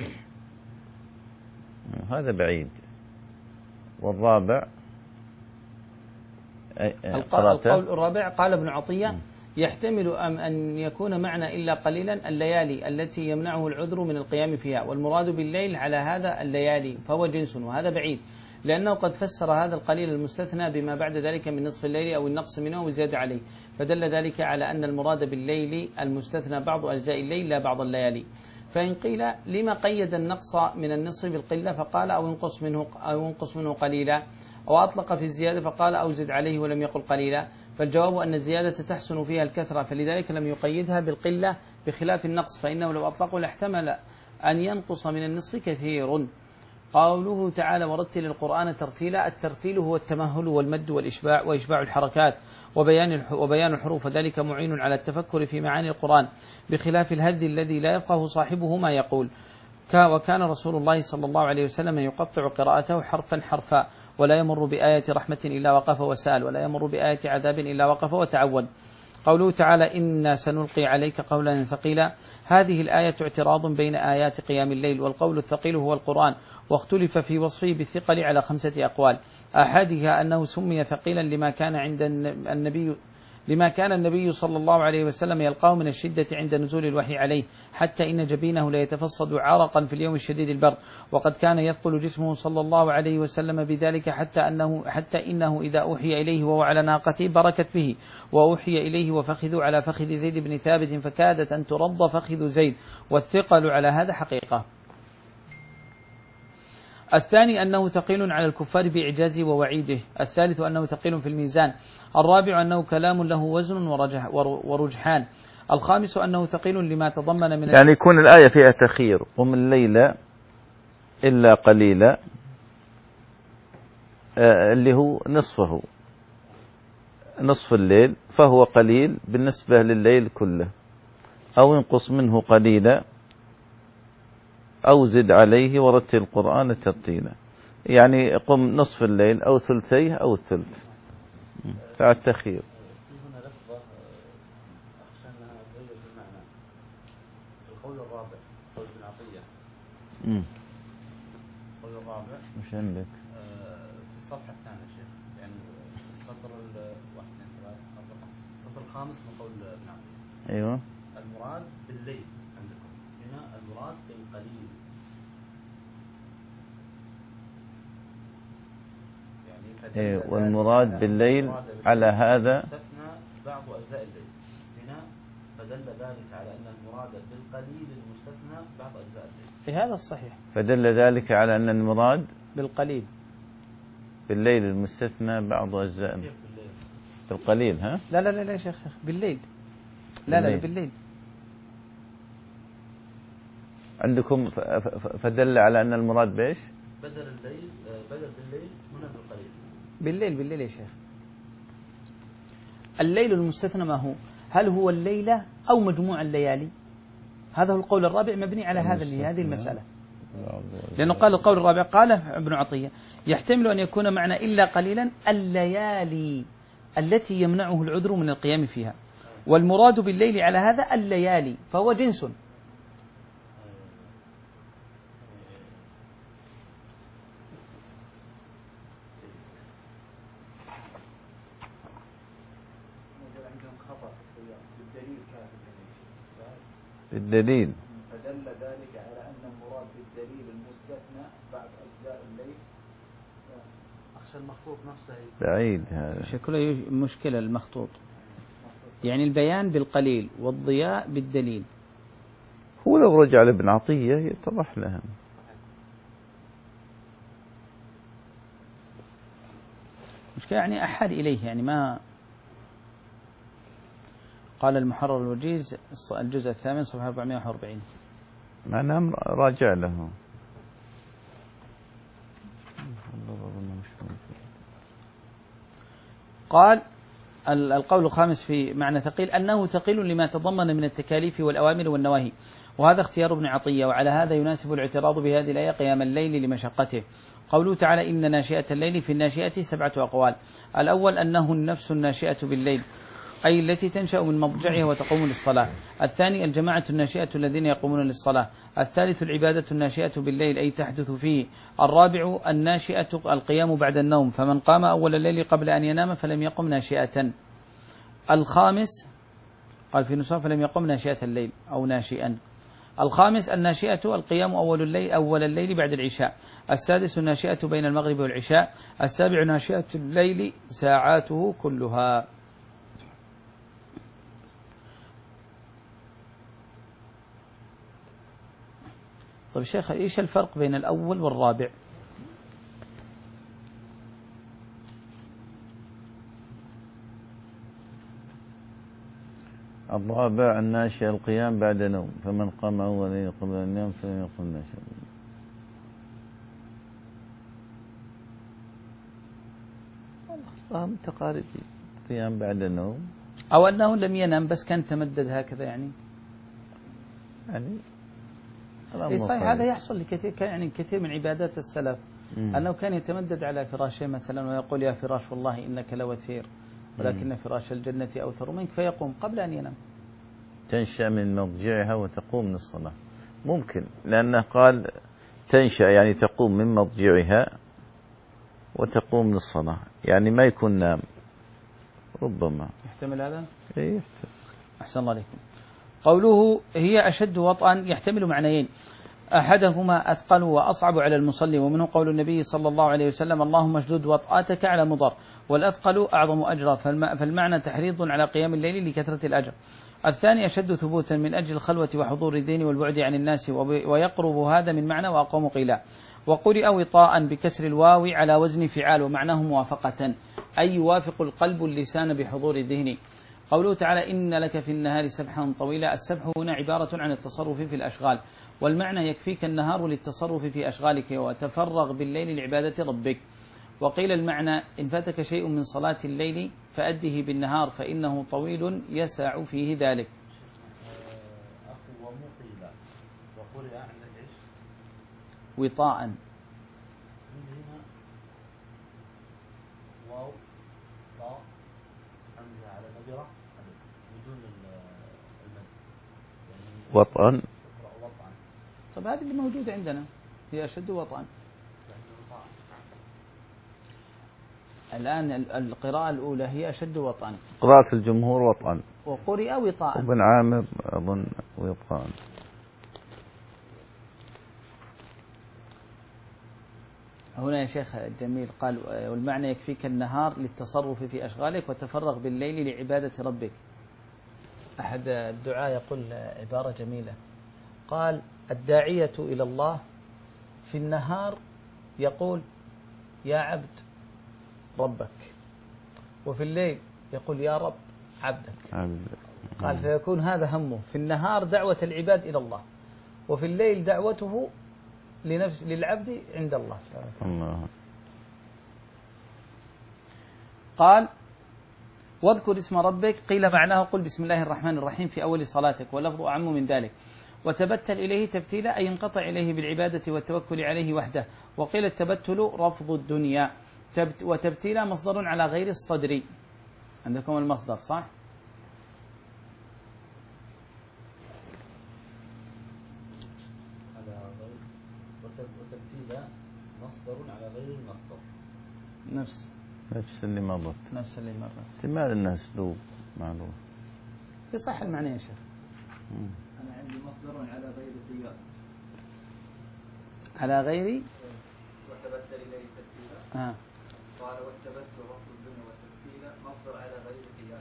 Speaker 4: هذا بعيد. والرابع
Speaker 1: الق- القول الرابع قال ابن عطية يحتمل أم أن يكون معنى إلا قليلا الليالي التي يمنعه العذر من القيام فيها، والمراد بالليل على هذا الليالي فهو جنس، وهذا بعيد لأنه قد فسر هذا القليل المستثنى بما بعد ذلك من نصف الليل أو النقص منه وزيادة عليه، فدل ذلك على أن المراد بالليل المستثنى بعض أجزاء الليل لا بعض الليالي. فإن قيل لما قيد النقص من النصف بالقلة فقال أو انقص منه أو انقص منه قليلا، أو أطلق في الزيادة فقال أو زد عليه ولم يقل قليلا، فالجواب أن الزيادة تحسن فيها الكثرة، فلذلك لم يقيدها بالقلة بخلاف النقص، فإنه لو أطلقوا لاحتمل أن ينقص من النصف كثير. قوله تعالى ورتل القرآن ترتيلا، الترتيل هو التمهل والمد والإشباع وإشباع الحركات وبيان وبيان الحروف، وذلك معين على التفكر في معاني القرآن بخلاف الهد الذي لا يفقه صاحبه ما يقول. وكان رسول الله صلى الله عليه وسلم يقطع قراءته حرفا حرفا، ولا يمر بآية رحمة إلا وقف وسأل، ولا يمر بآية عذاب إلا وقف وتعود. قوله تعالى إنا سنلقي عليك قولا ثقيلا، هذه الآية اعتراض بين آيات قيام الليل، والقول الثقيل هو القرآن، واختلف في وصفه بالثقل على خمسة أقوال، أحدها أنه سمي ثقيلا لما كان عند النبي لما كان النبي صلى الله عليه وسلم يلقاه من الشدة عند نزول الوحي عليه، حتى إن جبينه ليتفصد عرقا في اليوم الشديد البرد، وقد كان يثقل جسمه صلى الله عليه وسلم بذلك حتى أنه حتى إنه إذا أوحي إليه وهو على ناقته بركت به، وأوحي إليه وفخذ على فخذ زيد بن ثابت فكادت أن ترض فخذ زيد، والثقل على هذا حقيقة. الثاني أنه ثقيل على الكفار بإعجازه ووعيده. الثالث أنه ثقيل في الميزان. الرابع أنه كلام له وزن ورجح ورجحان. الخامس أنه ثقيل لما تضمن من
Speaker 4: يعني يكون الآية فيها تخير، قم الليل إلا قليلا آه اللي هو نصفه، نصف الليل فهو قليل بالنسبة لليل كله، أو ينقص منه قليلا أو زد عليه ورتل القرآن ترتيلا، يعني قم نصف الليل أو ثلثيه أو الثلث فالتخير.
Speaker 2: في هنا لفظة أخشى أنها تغير في المعنى في القول الرابع قول ابن عطية.
Speaker 4: امم
Speaker 2: القول الرابع
Speaker 4: مش عندك
Speaker 2: في الصفحة الثانية شيخ، يعني السطر الواحد اثنين ثلاثة أربعة خمسة، السطر الخامس من قول ابن عطية.
Speaker 4: أيوه
Speaker 2: المراد بالليل عندكم هنا المراد بالقليل،
Speaker 4: إيه والمراد بالليل على هذا
Speaker 2: استثنى بعض أجزاء الليل هنا، فدل ذلك على أن المراد بالقليل المستثنى بعض أجزاء الليل.
Speaker 1: في هذا الصحيح،
Speaker 4: فدل ذلك على أن المراد
Speaker 1: بالقليل
Speaker 4: بالليل المستثنى بعض أجزاء بالقليل. ها
Speaker 1: لا لا لا يا شيخ شيخ بالليل، لا لا بالليل
Speaker 4: عندكم. فدل على أن المراد بإيش؟
Speaker 2: بدل الليل بدل بالليل هنا بالقليل.
Speaker 1: بالليل بالليل يا شيخ. الليل المستثنى ما هو؟ هل هو الليلة أو مجموع الليالي؟ هذا هو القول الرابع مبني على هذا هذه المسألة، لأنه قال القول الرابع قال ابن عطية يحتمل أن يكون معنى إلا قليلا الليالي التي يمنعه العذر من القيام فيها، والمراد بالليل على هذا الليالي فهو جنس.
Speaker 4: بالدليل
Speaker 3: فدل ذلك على أن المراد بالدليل المستثنى بعد أجزاء الليل.
Speaker 2: أخشى المخطوط نفسه
Speaker 4: بعيد هذا
Speaker 1: شكله مشكلة المخطوط، يعني البيان بالقليل والضياء بالدليل.
Speaker 4: هو لو رجع لابن عطية يتضح لهم.
Speaker 1: مشكلة يعني أحد إليه يعني ما. قال المحرر الوجيز الجزء الثامن صفحة أربعمائة وواحد وأربعين.
Speaker 4: معناه راجع له.
Speaker 1: قال القول الخامس في معنى ثقيل أنه ثقيل لما تضمن من التكاليف والأوامر والنواهي، وهذا اختيار ابن عطية، وعلى هذا يناسب الاعتراض بهذه الآية قيام الليل لمشقته. قوله تعالى إن ناشئة الليل، في الناشئة سبعة أقوال. الأول أنه النفس الناشئة بالليل، أي التي تنشأ من مضجعها وتقوم للصلاة. الثاني الجماعة الناشئة الذين يقومون للصلاة. الثالث العبادة الناشئة بالليل، أي تحدث فيه. الرابع الناشئة القيام بعد النوم، فمن قام أول الليل قبل أن ينام فلم يقم ناشئة. الخامس قال في نصف فلم يقم ناشئة الليل أو ناشئا. الخامس الناشئة القيام أول الليل أول الليل بعد العشاء. السادس الناشئة بين المغرب والعشاء. السابع ناشئة الليل ساعاته كلها. طيب شيخ، إيش الفرق بين الأول والرابع؟
Speaker 4: الرابع الناشئ القيام بعد نوم، فمن قام أولا قبل أن ينام فلم يقم ناشئ. فهم تقارب قيام بعد نوم،
Speaker 1: أو أنه لم ينام بس كان تمدد هكذا يعني.
Speaker 4: يعني
Speaker 1: إيه صحيح، هذا يحصل لكثير يعني كثير من عبادات السلف، مم. أنه كان يتمدد على فراشه مثلا ويقول يا فراش والله إنك لوثير ولكن فراش الجنة أوثر منك، فيقوم قبل أن ينام.
Speaker 4: تنشأ من مضجعها وتقوم من الصلاة، ممكن، لأنه قال تنشأ يعني تقوم من مضجعها وتقوم من الصلاة، يعني ما يكون نام، ربما
Speaker 1: يحتمل هذا؟
Speaker 4: إيه يحتمل.
Speaker 1: أحسن الله عليكم. قوله هي أشد وطئا يحتمل معنيين، أحدهما أثقل وأصعب على المصلي، ومنه قول النبي صلى الله عليه وسلم اللهم اشدد وطئاتك على مضر، والأثقل أعظم أجرا، فالمعنى تحريض على قيام الليل لكثرة الأجر. الثاني أشد ثبوتا من أجل الخلوة وحضور الدين والبعد عن الناس، ويقرب هذا من معنى وأقوم قيلا. وقرئ وطاء بكسر الواو على وزن فعال، ومعناه موافقة، أي يوافق القلب اللسان بحضور الذهن. قوله تعالى إن لك في النهار سبحا طويلا، السبح هنا عبارة عن التصرف في الأشغال، والمعنى يكفيك النهار للتصرف في أشغالك وتفرغ بالليل لعبادة ربك. وقيل المعنى إن فاتك شيء من صلاة الليل فأده بالنهار فإنه طويل يسع فيه ذلك.
Speaker 2: أخو ومقيلا وقرئ عندك إيش؟
Speaker 1: وطاء.
Speaker 2: هنا واو طاء همزة على نبرة بدون المد، يعني
Speaker 4: وطئا.
Speaker 1: طب هذه اللي موجودة عندنا هي أشد وطئا. الآن القراءة الأولى هي أشد وطئا،
Speaker 4: قراءة الجمهور وطئا،
Speaker 1: وقرئ وطاء،
Speaker 4: وابن عامر أظن وطئا.
Speaker 1: هنا يا شيخ جميل قال والمعنى يكفيك النهار للتصرف في أشغالك وتفرغ بالليل لعبادة ربك. أحد الدعاء يقول عبارة جميلة، قال الداعية إلى الله في النهار يقول يا عبد ربك، وفي الليل يقول يا رب عبدك. قال فيكون هذا همه في النهار دعوة العباد إلى الله، وفي الليل دعوته لنفس للعبد عند الله سبحانه وتعالى. قال واذكر اسم ربك، قيل معناه قل بسم الله الرحمن الرحيم في أول صلاتك، واللفظ أعم من ذلك. وتبتل إليه تبتيلا أي انقطع إليه بالعبادة والتوكل عليه وحده. وقيل التبتل رفض الدنيا، وتبتيلا مصدر على غير الصدر. عندكم المصدر صح؟
Speaker 2: وتبتيلا مصدر على غير المصدر،
Speaker 4: نفس نفس اللي مرت
Speaker 1: نفس اللي مرت
Speaker 4: احتمال انها اسلوب معلوم.
Speaker 1: يصح المعنى يا شيخ.
Speaker 3: انا عندي مصدر على غير قياس،
Speaker 1: على غير
Speaker 3: وتبتل اليه تبتيلا.
Speaker 1: آه.
Speaker 3: قال والتبتل رفض الدنيا والتبتيل مصدر على غير قياس.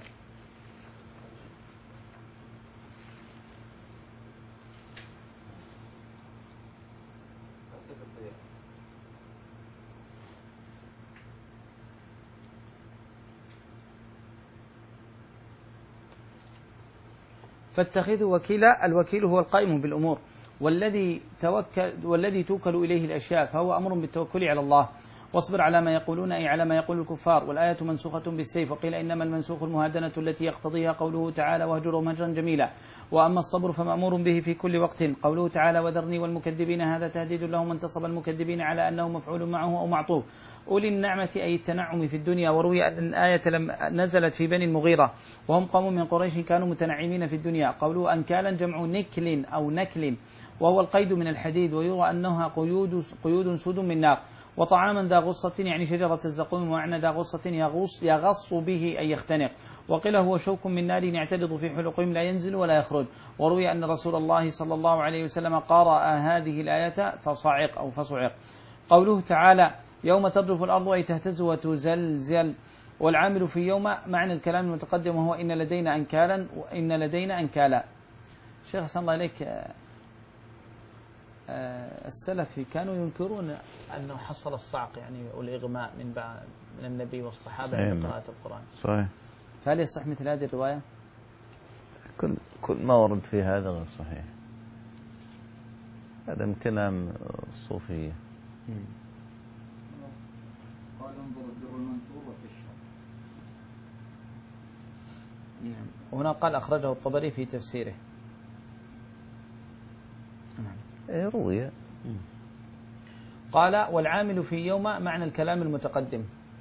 Speaker 1: فاتخذوا وكيلا، الوكيل هو القائم بالأمور والذي توكل والذي توكل إليه الأشياء، فهو أمر بالتوكل على الله. واصبر على ما يقولون أي على ما يقول الكفار، والآية منسوخة بالسيف، وقيل إنما المنسوخ المهادنة التي يقتضيها قوله تعالى واهجرهم هجرا جميلا. وأما الصبر فمأمور به في كل وقت، قوله تعالى وذرني والمكذبين هذا تهديد لهم، انتصب المكذبين على أنه مفعول معه أو معطوف. أولي النعمة أي التنعم في الدنيا. وروي أن الآية لم نزلت في بني المغيرة وهم قوم من قريش كانوا متنعمين في الدنيا. قوله أنكالا جمع نكل أو نكل، وهو القيد من الحديد، ويرى أنها قيود, قيود سود من نار. وطعاما ذا غصة يعني شجرة الزقوم، ومعنى ذا غصة يغص, يغص به أي يختنق. وقيل هو شوك من نار يعترض في حلقهم لا ينزل ولا يخرج. وروي أن رسول الله صلى الله عليه وسلم قرأ هذه الآية فصعق أو فصعق. قوله تعالى يوم ترجف الأرض أي تهتز وتزلزل. والعامل في يوم معنى الكلام المتقدم، وهو إن لدينا أنكالا وإن لدينا أنكالا. شيخ صلى الله عليك، السلف كانوا ينكرون أنه حصل الصعق يعني والإغماء من بعد من النبي والصحابة عند قراءة القرآن.
Speaker 4: صحيح.
Speaker 1: فهل يصح مثل هذه الرواية؟
Speaker 4: كل كل ما ورد في هذا غير صحيح، هذا من كلام الصوفية.
Speaker 3: قال انظر الدر المنثور وكشف.
Speaker 1: هنا قال أخرجه الطبري في تفسيره.
Speaker 4: إيه روية.
Speaker 1: قال والعامل في يوم معنى الكلام المتقدم.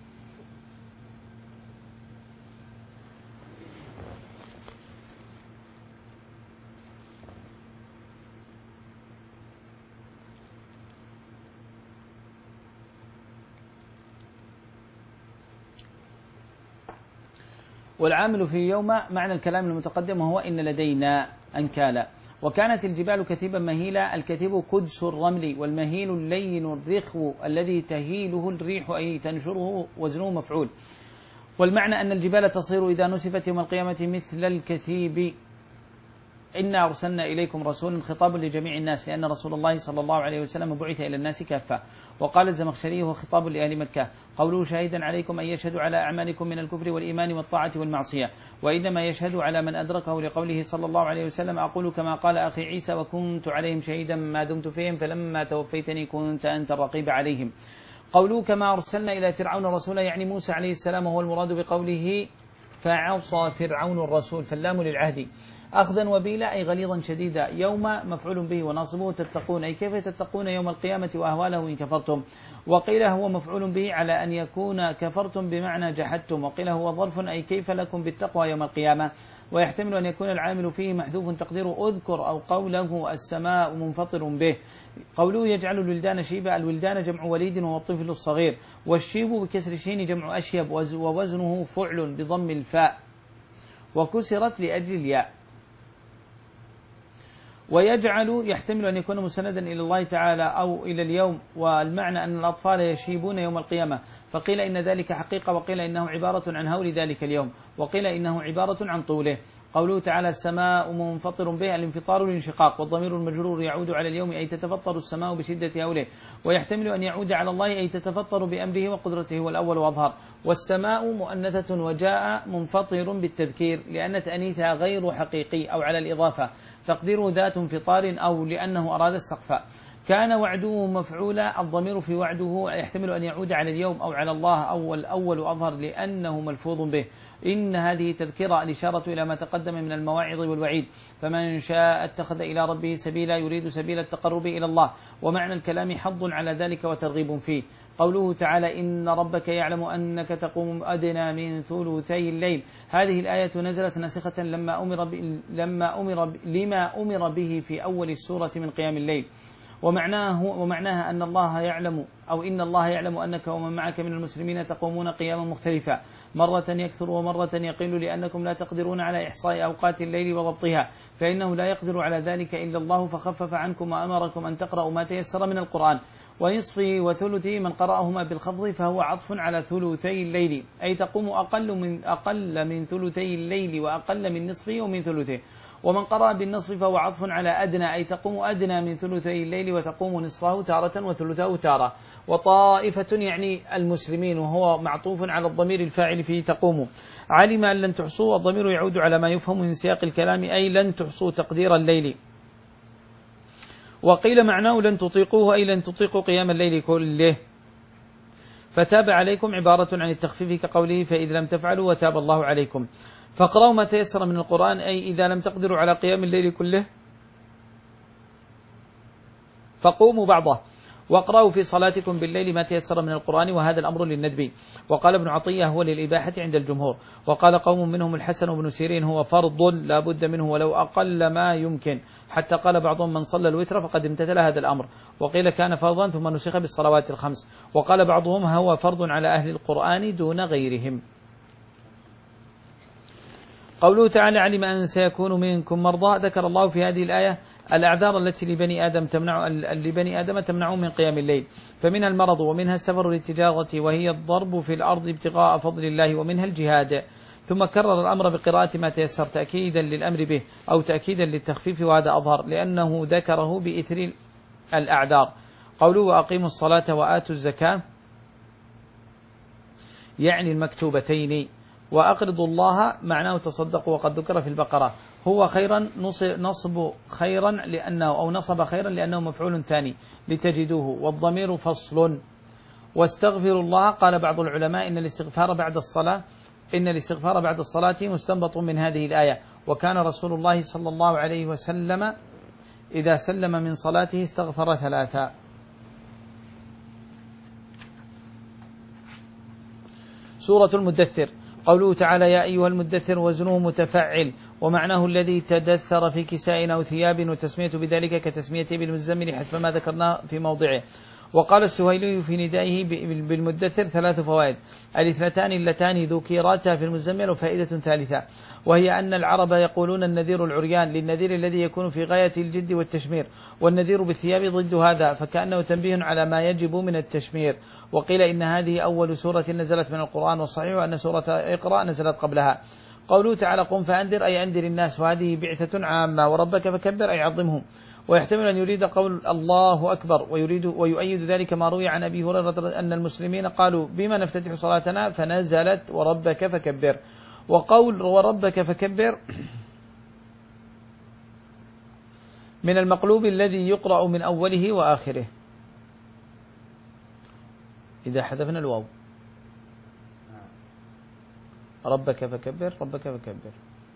Speaker 1: والعامل في يوم معنى الكلام المتقدم، وهو إن لدينا أنكالا. وكانت الجبال كثيبا مهيلا، الكثيب قدس الرمل، والمهيل اللين الرخو الذي تهيله الريح أي تنشره وزنه مفعول. والمعنى أن الجبال تصير إذا نسفت يوم القيامة مثل الكثيب. إنا أرسلنا إليكم رسولا، خطاب لجميع الناس، لأن رسول الله صلى الله عليه وسلم بعث إلى الناس كافة. وقال الزمخشري هو خطاب لأهل مكة، قوله شاهدا عليكم أن يشهدوا على أعمالكم من الكفر والإيمان والطاعة والمعصية، وإنما يشهد على من أدركه، لقوله صلى الله عليه وسلم أقول كما قال أخي عيسى وكنت عليهم شهيدا ما دمت فيهم فلما توفيتني كنت أنت الرقيب عليهم. قوله كما أرسلنا إلى فرعون رسولا يعني موسى عليه السلام، هو المراد بقوله فعصى فرعون الرسول، فاللام للعهد أخذا وبيلا أي غليظا شديدا. يوم مفعول به وناصبه تتقون أي كيف تتقون يوم القيامة وأهواله إن كفرتم. وقيل هو مفعول به على أن يكون كفرتم بمعنى جحدتم، وقيل هو ظرف أي كيف لكم بالتقوى يوم القيامة. ويحتمل أن يكون العامل فيه محذوف تقدير أذكر، أو قوله السماء منفطر به. قوله يجعل الولدان شيبا، الولدان جمع وليد وهو الطفل الصغير، والشيب بكسر الشين جمع أشيب، ووزنه فعل بضم الفاء وكسرت لأجل الياء. ويجعل يحتمل أن يكون مسندا إلى الله تعالى أو إلى اليوم، والمعنى أن الأطفال يشيبون يوم القيامة، فقيل إن ذلك حقيقة، وقيل إنه عبارة عن هول ذلك اليوم، وقيل إنه عبارة عن طوله. قوله تعالى السماء منفطر به، الانفطار الانشقاق، والضمير المجرور يعود على اليوم أي تتفطر السماء بشدة هوله، ويحتمل أن يعود على الله أي تتفطر بأمره وقدرته، والأول وأظهر. والسماء مؤنثة وجاء منفطر بالتذكير لأن تأنيثها غير حقيقي أو على الإضافة، تقديره ذات انفطار أو لأنه أراد السقف. كان وعده مفعولا، الضمير في وعده يحتمل أن يعود على اليوم أو على الله، أو الأول أظهر لأنه ملفوظ به. إن هذه تذكرة، الإشارة إلى ما تقدم من المواعظ والوعيد، فمن شاء اتخذ إلى ربه سبيلا، يريد سبيل التقرب إلى الله. ومعنى الكلام حظ على ذلك وترغيب فيه. قوله تعالى إن ربك يعلم أنك تقوم أدنى من ثلثي الليل، هذه الآية نزلت ناسخة لما أمر ب... لما أمر ب... لما أمر به في أول السورة من قيام الليل. ومعناه ومعناها أن الله يعلم أو إن الله يعلم أنك ومن معك من المسلمين تقومون قياما مختلفا، مرة يكثر ومرة يقل، لأنكم لا تقدرون على إحصاء أوقات الليل وضبطها، فإنه لا يقدر على ذلك إلا الله، فخفف عنكم وأمركم أن تقرأوا ما تيسر من القرآن. ونصفه وثلثه من قرأهما بالخفض فهو عطف على ثلثي الليل، أي تقوم أقل من أقل من ثلثي الليل وأقل من نصفه ومن ثلثه. ومن قرأ بالنصف فهو عطف على أدنى، أي تقوم أدنى من ثلثي الليل وتقوم نصفه تارة وثلثه تارة. وطائفة يعني المسلمين، وهو معطوف على الضمير الفاعل فيه تقوم. علم أن لن تحصوا، الضمير يعود على ما يفهم من سياق الكلام، أي لن تحصوا تقدير الليل. وقيل معناه لن تطيقوه، أي لن تطيقوا قيام الليل كله. فتاب عليكم عبارة عن التخفيف كقوله فإذا لم تفعلوا وتاب الله عليكم. فاقرأوا ما تيسر من القرآن، أي إذا لم تقدروا على قيام الليل كله فقوموا بعضه، واقرأوا في صلاتكم بالليل ما تيسر من القرآن، وهذا الأمر للندب. وقال ابن عطية هو للإباحة عند الجمهور. وقال قوم منهم الحسن بن سيرين هو فرض لا بد منه ولو أقل ما يمكن، حتى قال بعضهم من صلى الوتر فقد امتثل هذا الأمر. وقيل كان فرضا ثم نسخ بالصلوات الخمس. وقال بعضهم هو فرض على أهل القرآن دون غيرهم. قوله تعالى علم أن سيكون منكم مرضى، ذكر الله في هذه الآية الأعذار التي لبني آدم تمنع لبني آدم تمنعهم من قيام الليل، فمنها المرض، ومنها السفر للتجارة وهي الضرب في الأرض ابتغاء فضل الله، ومنها الجهاد. ثم كرر الأمر بقراءة ما تيسر تأكيدا للأمر به أو تأكيدا للتخفيف، وهذا أظهر لأنه ذكره بإثر الأعذار. قوله وأقيموا الصلاة وآتوا الزكاة يعني المكتوبتين. وأقرضوا الله معناه تصدقوا، وقد ذكر في البقرة. هو خيرا نصب خيرا لأنه أو نصب خيرا لأنه مفعول ثاني لتجدوه، والضمير فصل. واستغفروا الله، قال بعض العلماء إن الاستغفار بعد الصلاة إن الاستغفار بعد الصلاة مستنبط من هذه الآية. وكان رسول الله صلى الله عليه وسلم إذا سلم من صلاته استغفر ثلاثا. سورة المدثر. قوله تعالى يا أيها المدثر وزنه متفعل، ومعناه الذي تدثر في كساء أو ثياب، وتسمية بذلك كتسميته بالمزمل حسب ما ذكرنا في موضعه. وقال السهيلي في ندائه بالمدثر ثلاث فوائد: الاثنتان اللتان ذكرتا في المزمل، وفائدة ثالثة وهي أن العرب يقولون النذير العريان للنذير الذي يكون في غاية الجد والتشمير، والنذير بالثياب ضد هذا، فكأنه تنبيه على ما يجب من التشمير. وقيل إن هذه أول سورة نزلت من القرآن، والصحيح أن سورة اقرأ نزلت قبلها. قوله تعالى قم فأنذر أي أنذر الناس، وهذه بعثة عامة. وربك فكبر أي عظمهم. ويحتمل أن يريد قول الله أكبر، ويريد ويؤيد ذلك ما روي عن أبي هريرة أن المسلمين قالوا بما نفتتح صلاتنا، فنزلت وربك فكبر. وقول وربك فكبر من المقلوب الذي يقرأ من أوله وآخره إذا حذفنا الواو. ربك فكبر ربك فكبر.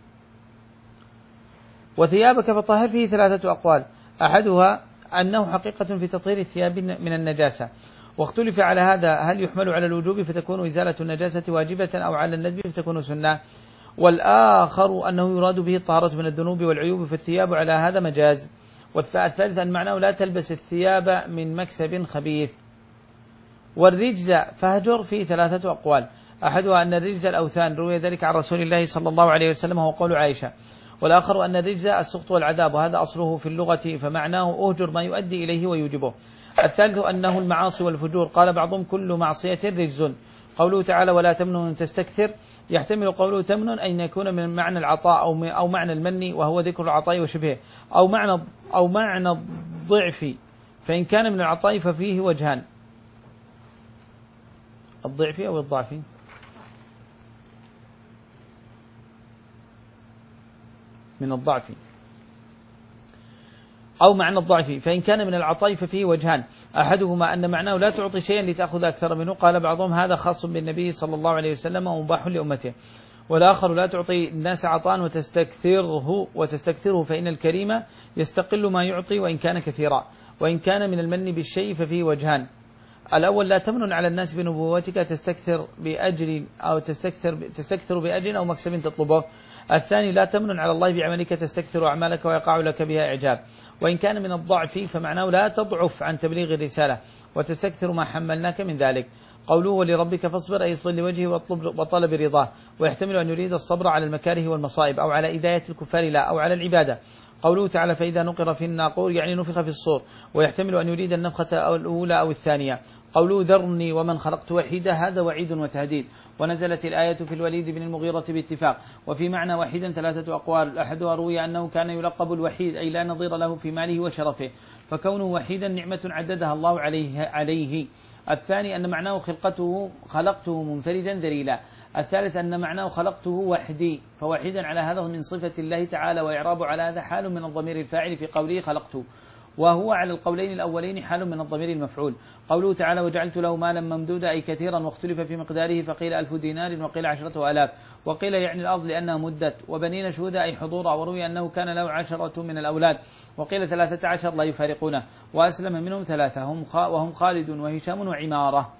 Speaker 1: وثيابك فطهر فيه ثلاثة أقوال، أحدها أنه حقيقة في تطهير الثياب من النجاسة، واختلف على هذا هل يحمل على الوجوب فتكون إزالة النجاسة واجبة أو على الندب فتكون سنة، والآخر أنه يراد به الطهارة من الذنوب والعيوب فالثياب على هذا مجاز. والثالث أن معناه لا تلبس الثياب من مكسب خبيث. والرجز فهجر فيه ثلاثة أقوال، أحدها أن الرجز الأوثان، روي ذلك عن رسول الله صلى الله عليه وسلم وهو قول عائشة. والآخر أن الرجز السخط والعذاب، وهذا أصله في اللغة فمعناه أهجر ما يؤدي إليه ويوجبه. الثالث أنه المعاصي والفجور، قال بعضهم كل معصية رجز. قوله تعالى ولا تمنن تستكثر، يحتمل قوله تمنن أن يكون من معنى العطاء أو أو معنى المن وهو ذكر العطاء وشبهه، أو معنى أو معنى الضعف، فإن كان من العطاء ففيه وجهان، الضعف أو الضعف. من الضعف أو معنى الضعف، فإن كان من العطاء ففيه وجهان، أحدهما أن معناه لا تعطي شيئا لتأخذ أكثر منه، قال بعضهم هذا خاص بالنبي صلى الله عليه وسلم ومباح لأمته. والآخر لا تعطي الناس عطاء وتستكثره وتستكثره فإن الكريم يستقل ما يعطي وإن كان كثيرا. وإن كان من المن بالشيء ففيه وجهان، الأول لا تمنن على الناس بنبوتك تستكثر بأجر أو تستكثر تستكثر بأجر أو مكسب تطلبه. الثاني لا تمنن على الله بعملك تستكثر أعمالك ويقع لك بها إعجاب. وإن كان من الضعف فمعناه لا تضعف عن تبليغ الرسالة وتستكثر ما حملناك من ذلك. قوله ولربك فاصبر أي اصبر لوجهه وطلب رضاه، ويحتمل أن يريد الصبر على المكاره والمصائب أو على إداية الكفار لا أو على العبادة. قوله تعالى فإذا نقر في الناقور يعني نفخ في الصور، ويحتمل أن يريد النفخة الأولى أو الثانية. قوله ذرني ومن خلقت وحيدا هذا وعيد وتهديد. ونزلت الآية في الوليد بن المغيرة باتفاق. وفي معنى وحيدا ثلاثة أقوال، أحدها روي أنه كان يلقب الوحيد أي لا نظير له في ماله وشرفه، فكونه وحيدا نعمة عددها الله عليه, عليه. الثاني أن معناه خلقته خلقته منفردا ذليلا. الثالث أن معناه خلقته وحدي، فوحيدا على هذا من صفة الله تعالى، وإعراب على هذا حال من الضمير الفاعل في قوله خلقته، وهو على القولين الأولين حال من الضمير المفعول. قوله تعالى وجعلت له مالا ممدودا أي كثيرا، واختلف في مقداره فقيل ألف دينار وقيل عشرة آلاف، وقيل يعني الأرض لأنها مدت، وبنين شهودا أي حضورا، وروي أنه كان له عشرة من الأولاد، وقيل ثلاثة عشر لا يفارقونه، وأسلم منهم ثلاثة هم وهم خالد وهشام وعمارة.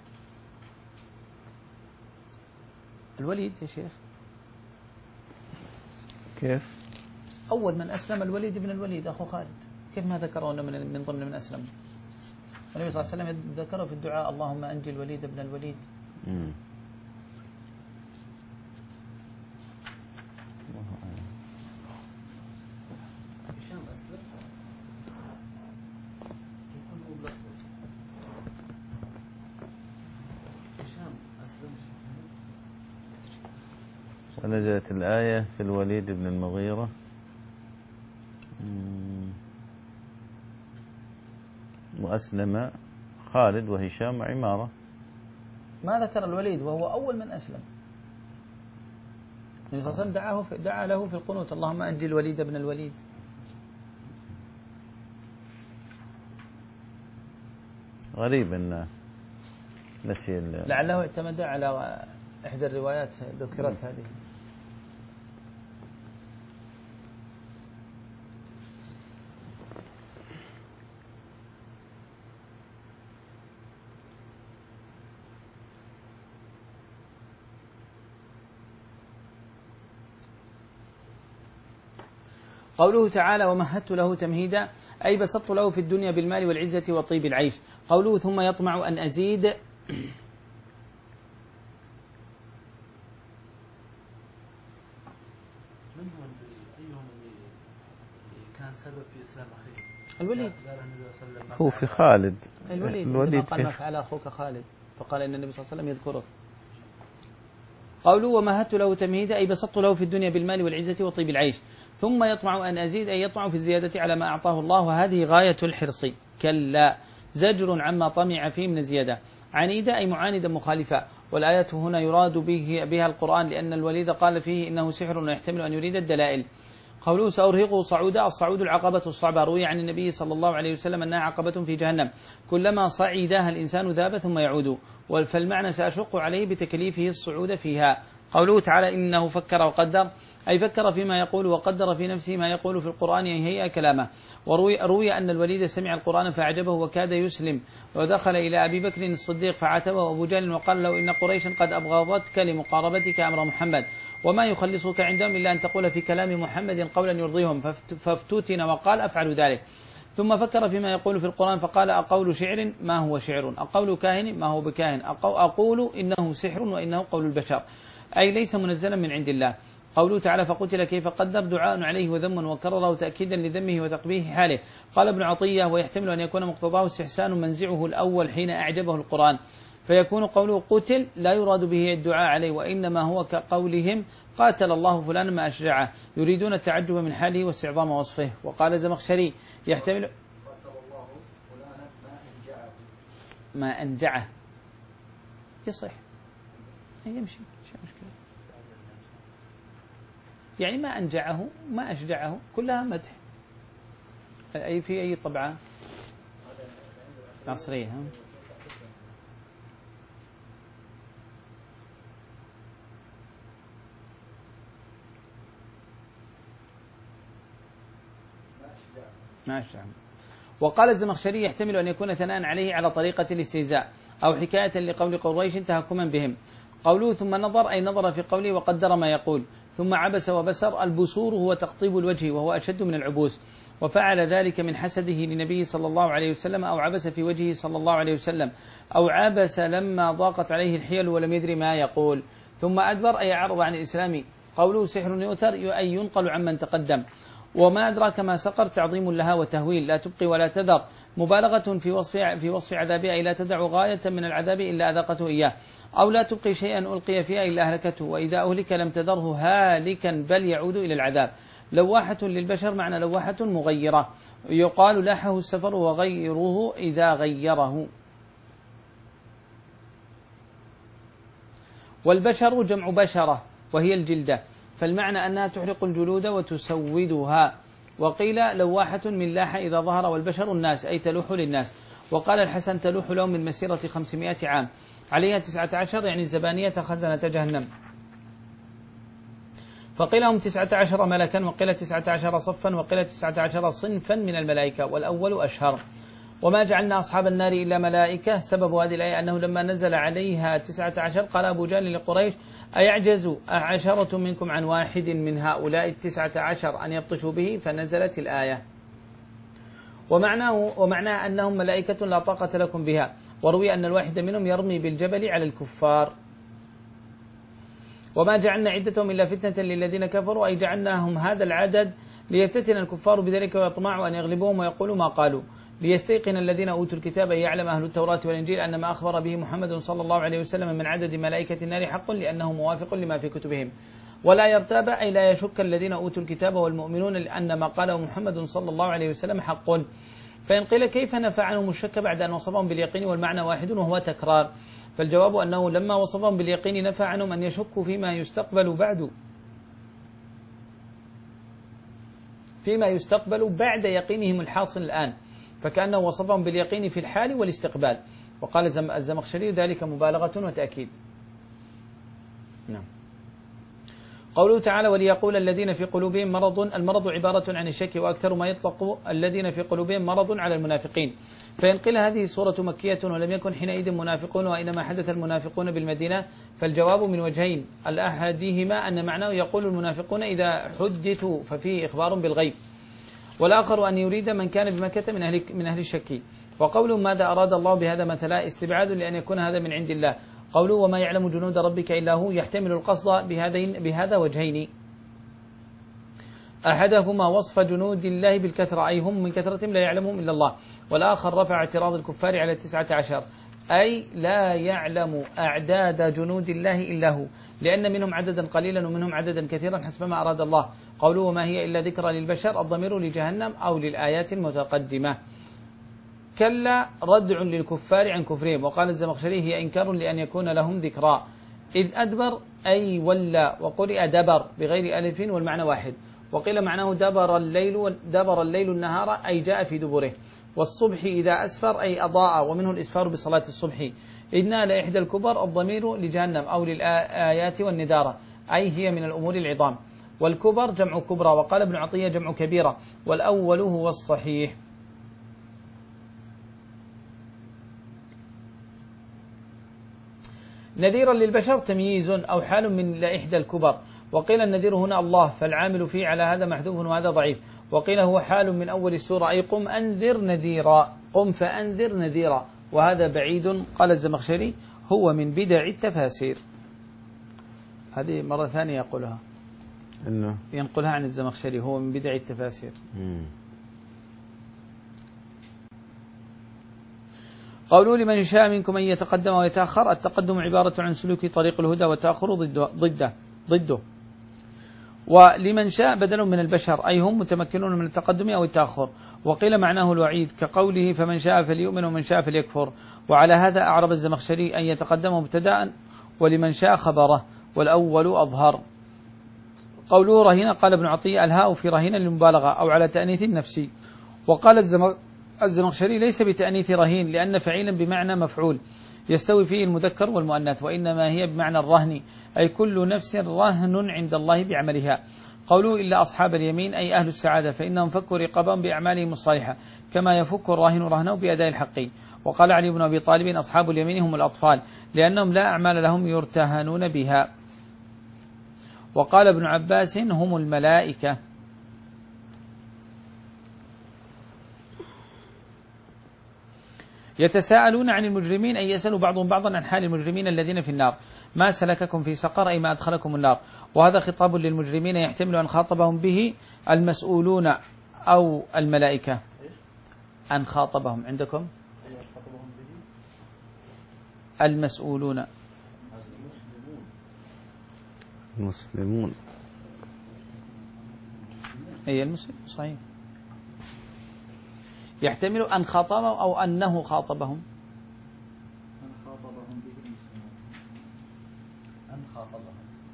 Speaker 1: الوليد يا شيخ
Speaker 4: كيف؟
Speaker 1: أول من أسلم الوليد بن الوليد أخو خالد، كيف ما ذكره من من ضمن من أسلم؟ النبي صلى الله عليه وسلم ذكره في الدعاء اللهم أنجي الوليد بن الوليد.
Speaker 4: مم.
Speaker 2: هشام أسلم يكون هو بلفظه هشام أسلم.
Speaker 4: ونزلت الآية في الوليد بن المغيرة وأسلم خالد وهشام وعمارة.
Speaker 1: ما ذكر الوليد وهو أول من أسلم. النبي صلى الله عليه وسلم دعاه في دعا له في القنوت اللهم أنجي الوليد بن الوليد.
Speaker 4: غريب أن نسي.
Speaker 1: لعله اعتمد على إحدى الروايات ذكرت هذه. قوله تعالى ومهدت له تمهيدا أي بسطت له في الدنيا بالمال والعزة وطيب العيش. قوله ثم يطمع أن أزيد
Speaker 2: من هو أيهم اللي كان سبب في إسلام أخيه؟
Speaker 1: الوليد.
Speaker 4: هو في خالد.
Speaker 1: الوليد, الوليد قال لك على أخوك خالد، فقال إن النبي صلى الله عليه وسلم يذكره. قوله ومهدت له تمهيدا أي بسطت له في الدنيا بالمال والعزة وطيب العيش. ثم يطمع أن أزيد أي يطمع في الزيادة على ما أعطاه الله، وهذه غاية الحرص. كلا زجر عما طمع فيه من الزيادة. عنيدا أي معاندا مخالفا، والآية هنا يراد به بها القرآن، لأن الوليد قال فيه إنه سحر ويحتمل أن يريد الدلائل. قوله سأرهقه صعودا الصعود العقبة الصعبة. روي عن النبي صلى الله عليه وسلم أنها عقبة في جهنم كلما صعدها الإنسان ذاب ثم يعود، فالمعنى سأشق عليه بتكليفه الصعود فيها. قوله تعالى إنه فكر وقدر أي فكر فيما يقول وقدر في نفسه ما يقول في القرآن أي هيئ كلامه. وروي روي أن الوليد سمع القرآن فأعجبه وكاد يسلم، ودخل إلى أبي بكر الصديق فعاتبه أبو جهل وقال له إن قريشا قد أبغضتك لمقاربتك أمر محمد، وما يخلصك عندهم إلا أن تقول في كلام محمد قولا يرضيهم، فافتتن وقال أفعل ذلك. ثم فكر فيما يقول في القرآن فقال أقول شعر ما هو شعر، أقول كاهن ما هو بكاهن، أقول إنه سحر وإنه قول البشر، أي ليس منزلا من عند الله. قوله تعالى فقتل كيف قدر دعاء عليه وذم وكرره تأكيدا لذمه وتقبيح حاله. قال ابن عطية ويحتمل أن يكون مقتضاه استحسان منزعه الأول حين أعجبه القرآن، فيكون قوله قتل لا يراد به الدعاء عليه، وإنما هو كقولهم قاتل الله فلانا ما أشجعه، يريدون التعجب من حاله واستعظام وصفه. وقال زمخشري يحتمل
Speaker 3: قاتل الله فلانا ما أنجعه
Speaker 1: ما أنجعه يصح يمشي مشكلة، يعني ما أنجعه ما أشجعه كلها مدح. أي في أي طبعة عصرية ما أشجعه. وقال الزمخشري يحتمل أن يكون ثناء عليه على طريقة الاستهزاء أو حكاية لقول قريش تهكما بهم. قوله ثم نظر أي نظر في قوله وقدر ما يقول. ثم عبس وبسر. البسور هو تقطيب الوجه وهو أشد من العبوس، وفعل ذلك من حسده لنبيه صلى الله عليه وسلم، أو عبس في وجهه صلى الله عليه وسلم، أو عبس لما ضاقت عليه الحيل ولم يدري ما يقول. ثم أدبر أي أعرض عن الإسلام. قوله سحر يؤثر أي ينقل عمن تقدم. وما أدراك ما سقر تعظيم لها وتهويل، لا تبقي ولا تذر، مبالغة في وصف في وصف عذابها، أي لا تدع غاية من العذاب إلا أذاقته إياه، أو لا تبقي شيئا ألقي فيها إلا أهلكته، وإذا أهلك لم تذره هالكا بل يعود إلى العذاب. لواحة للبشر معنى لواحة مغيرة، يقال لاحه السفر وغيره إذا غيره. والبشر جمع بشرة وهي الجلدة، فالمعنى أنها تحرق الجلود وتسودها. وقيل لواحة من لاح إذا ظهر، والبشر الناس أي تلوح للناس. وقال الحسن تلوح لهم من مسيرة خمسمائة عام، عليها تسعة عشر يعني الزبانية خزنة جهنم. فقيل هم تسعة عشر ملكا، وقيل تسعة عشر صفا، وقيل تسعة عشر صنفا من الملائكة، والأول أشهر. وما جعلنا أصحاب النار إلا ملائكة، سبب هذه الآية أنه لما نزل عليها تسعة عشر قال أبو جهل لقريش أيعجز عشرة منكم عن واحد من هؤلاء التسعة عشر أن يبطشوا به، فنزلت الآية. ومعناه ومعناه أنهم ملائكة لا طاقة لكم بها. وروي أن الواحد منهم يرمي بالجبل على الكفار. وما جعلنا عدتهم إلا فتنة للذين كفروا، أي جعلناهم هذا العدد ليفتتن الكفار بذلك ويطمعوا أن يغلبوهم ويقولوا ما قالوا، ليستيقن الذين أوتوا الكتاب أن يعلم أهل التوراة والإنجيل أن ما أخبر به محمد صلى الله عليه وسلم من عدد ملائكة النار حق، لأنه موافق لما في كتبهم. ولا يرتاب أي لا يشك الذين أوتوا الكتاب والمؤمنون لأن ما قاله محمد صلى الله عليه وسلم حق. فإن قيل كيف نفى عنهم الشك بعد أن وصفهم باليقين والمعنى واحد وهو تكرار؟ فالجواب أنه لما وصفهم باليقين نفى عنهم أن يشكوا فيما يستقبل بعد فيما يستقبل بعد يقينهم الحاصل الآن، فكأنه وصفهم باليقين في الحال والاستقبال. وقال الزمخشري ذلك مبالغة وتأكيد. نعم. قوله تعالى وليقول الذين في قلوبهم مرض، المرض عبارة عن الشك، وأكثر ما يطلق الذين في قلوبهم مرض على المنافقين. فإن قيل هذه سورة مكية ولم يكن حينئذ منافقون وإنما حدث المنافقون بالمدينة، فالجواب من وجهين، الأحدهما أن معناه يقول المنافقون إذا حدثوا ففيه إخبار بالغيب، والآخر أن يريد من كان بمكة من أهل, من أهل الشك. وقوله ماذا أراد الله بهذا مثلا استبعاد لأن يكون هذا من عند الله. قوله وما يعلم جنود ربك إلا هو يحتمل القصد بهذين بهذا وجهين، أحدهما وصف جنود الله بالكثرة أي هم من كثرتهم لا يعلمهم إلا الله، والآخر رفع اعتراض الكفار على التسعة عشر أي لا يعلم أعداد جنود الله إلا هو، لأن منهم عددا قليلا ومنهم عددا كثيرا حسب ما أراد الله. قوله وما هي إلا ذكرى للبشر الضمير لجهنم أو للآيات المتقدمة. كلا ردع للكفار عن كفرهم. وقال الزمخشري هي إنكار لأن يكون لهم ذكرى، إذ أدبر أي ولا، وقرئ دبر بغير ألف والمعنى واحد. وقيل معناه دبر الليل دبر الليل النهار أي جاء في دبره. والصبح إذا أسفر أي أضاء، ومنه الإسفار بصلاة الصبح. إنا لإحدى الكبر الضمير لجهنم أو للآيات والندارة أي هي من الأمور العظام. والكبر جمع كبرى، وقال ابن عطية جمع كبيرة، والأول هو الصحيح. نذيرا للبشر تمييز أو حال من لإحدى الكبر. وقيل النذير هنا الله، فالعامل فيه على هذا محذوف وهذا ضعيف. وقيل هو حال من أول السورة أي قم أنذر نذيرا، قم فأنذر نذيرا، وهذا بعيد. قال الزمخشري هو من بدع التفاسير. هذه مرة ثانية يقولها إنه ينقلها عن الزمخشري، هو من بدع التفاسير. مم. قولوا لمن شاء منكم أن يتقدم ويتأخر، التقدم عبارة عن سلوك طريق الهدى، وتأخر ضده ضده ضده. ولمن شاء بدل من البشر أي هم متمكنون من التقدم أو التأخر. وقيل معناه الوعيد كقوله فمن شاء فليؤمن ومن شاء فليكفر. وعلى هذا أعرب الزمخشري أن يتقدم مبتدأ ولمن شاء خبره، والأول أظهر. قوله رهين قال ابن عطية الهاء في رهين للمبالغة أو على تأنيث النفسي. وقال الزمخشري ليس بتأنيث رهين لأن فعيلا بمعنى مفعول يستوي فيه المذكر والمؤنث، وإنما هي بمعنى الرهن أي كل نفس رهن عند الله بعملها. قوله إلا أصحاب اليمين أي أهل السعادة، فإنهم فكوا رقابهم بأعمالهم الصالحة كما يفك الراهن رهنه بأداء الحق. وقال علي بن أبي طالب أصحاب اليمين هم الأطفال لأنهم لا أعمال لهم يرتهنون بها. وقال ابن عباس هم الملائكة. يتساءلون عن المجرمين أي يسأل بعضهم بعضا عن حال المجرمين الذين في النار ما سلككم في سقر أي ما أدخلكم النار. وهذا خطاب للمجرمين يحتمل أن خاطبهم به المسؤولون أو الملائكة. أن خاطبهم عندكم المسؤولون
Speaker 4: المسلمون
Speaker 1: أي المسلم صحيح. يحتمل أن خاطبهم أو أنه خاطبهم.
Speaker 3: من خاطبهم به المسلمون.
Speaker 2: أن خاطبهم.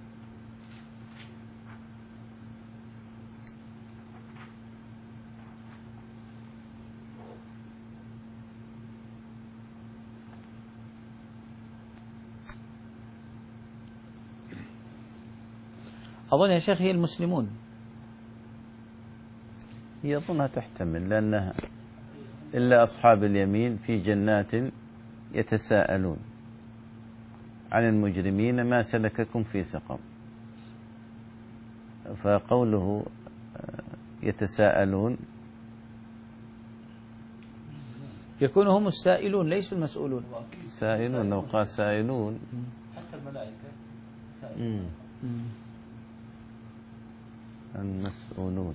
Speaker 1: أظن يا شيخ هي المسلمون.
Speaker 4: هي أظنها تحتمل لأنها إلا أصحاب اليمين في جنات يتساءلون عن المجرمين ما سلككم في سقر. فقوله يتساءلون
Speaker 1: يكون هم السائلون ليسوا المسؤولون.
Speaker 4: سائلون لو قال سائلون
Speaker 2: حتى الملائكة سائلون.
Speaker 4: المسؤولون.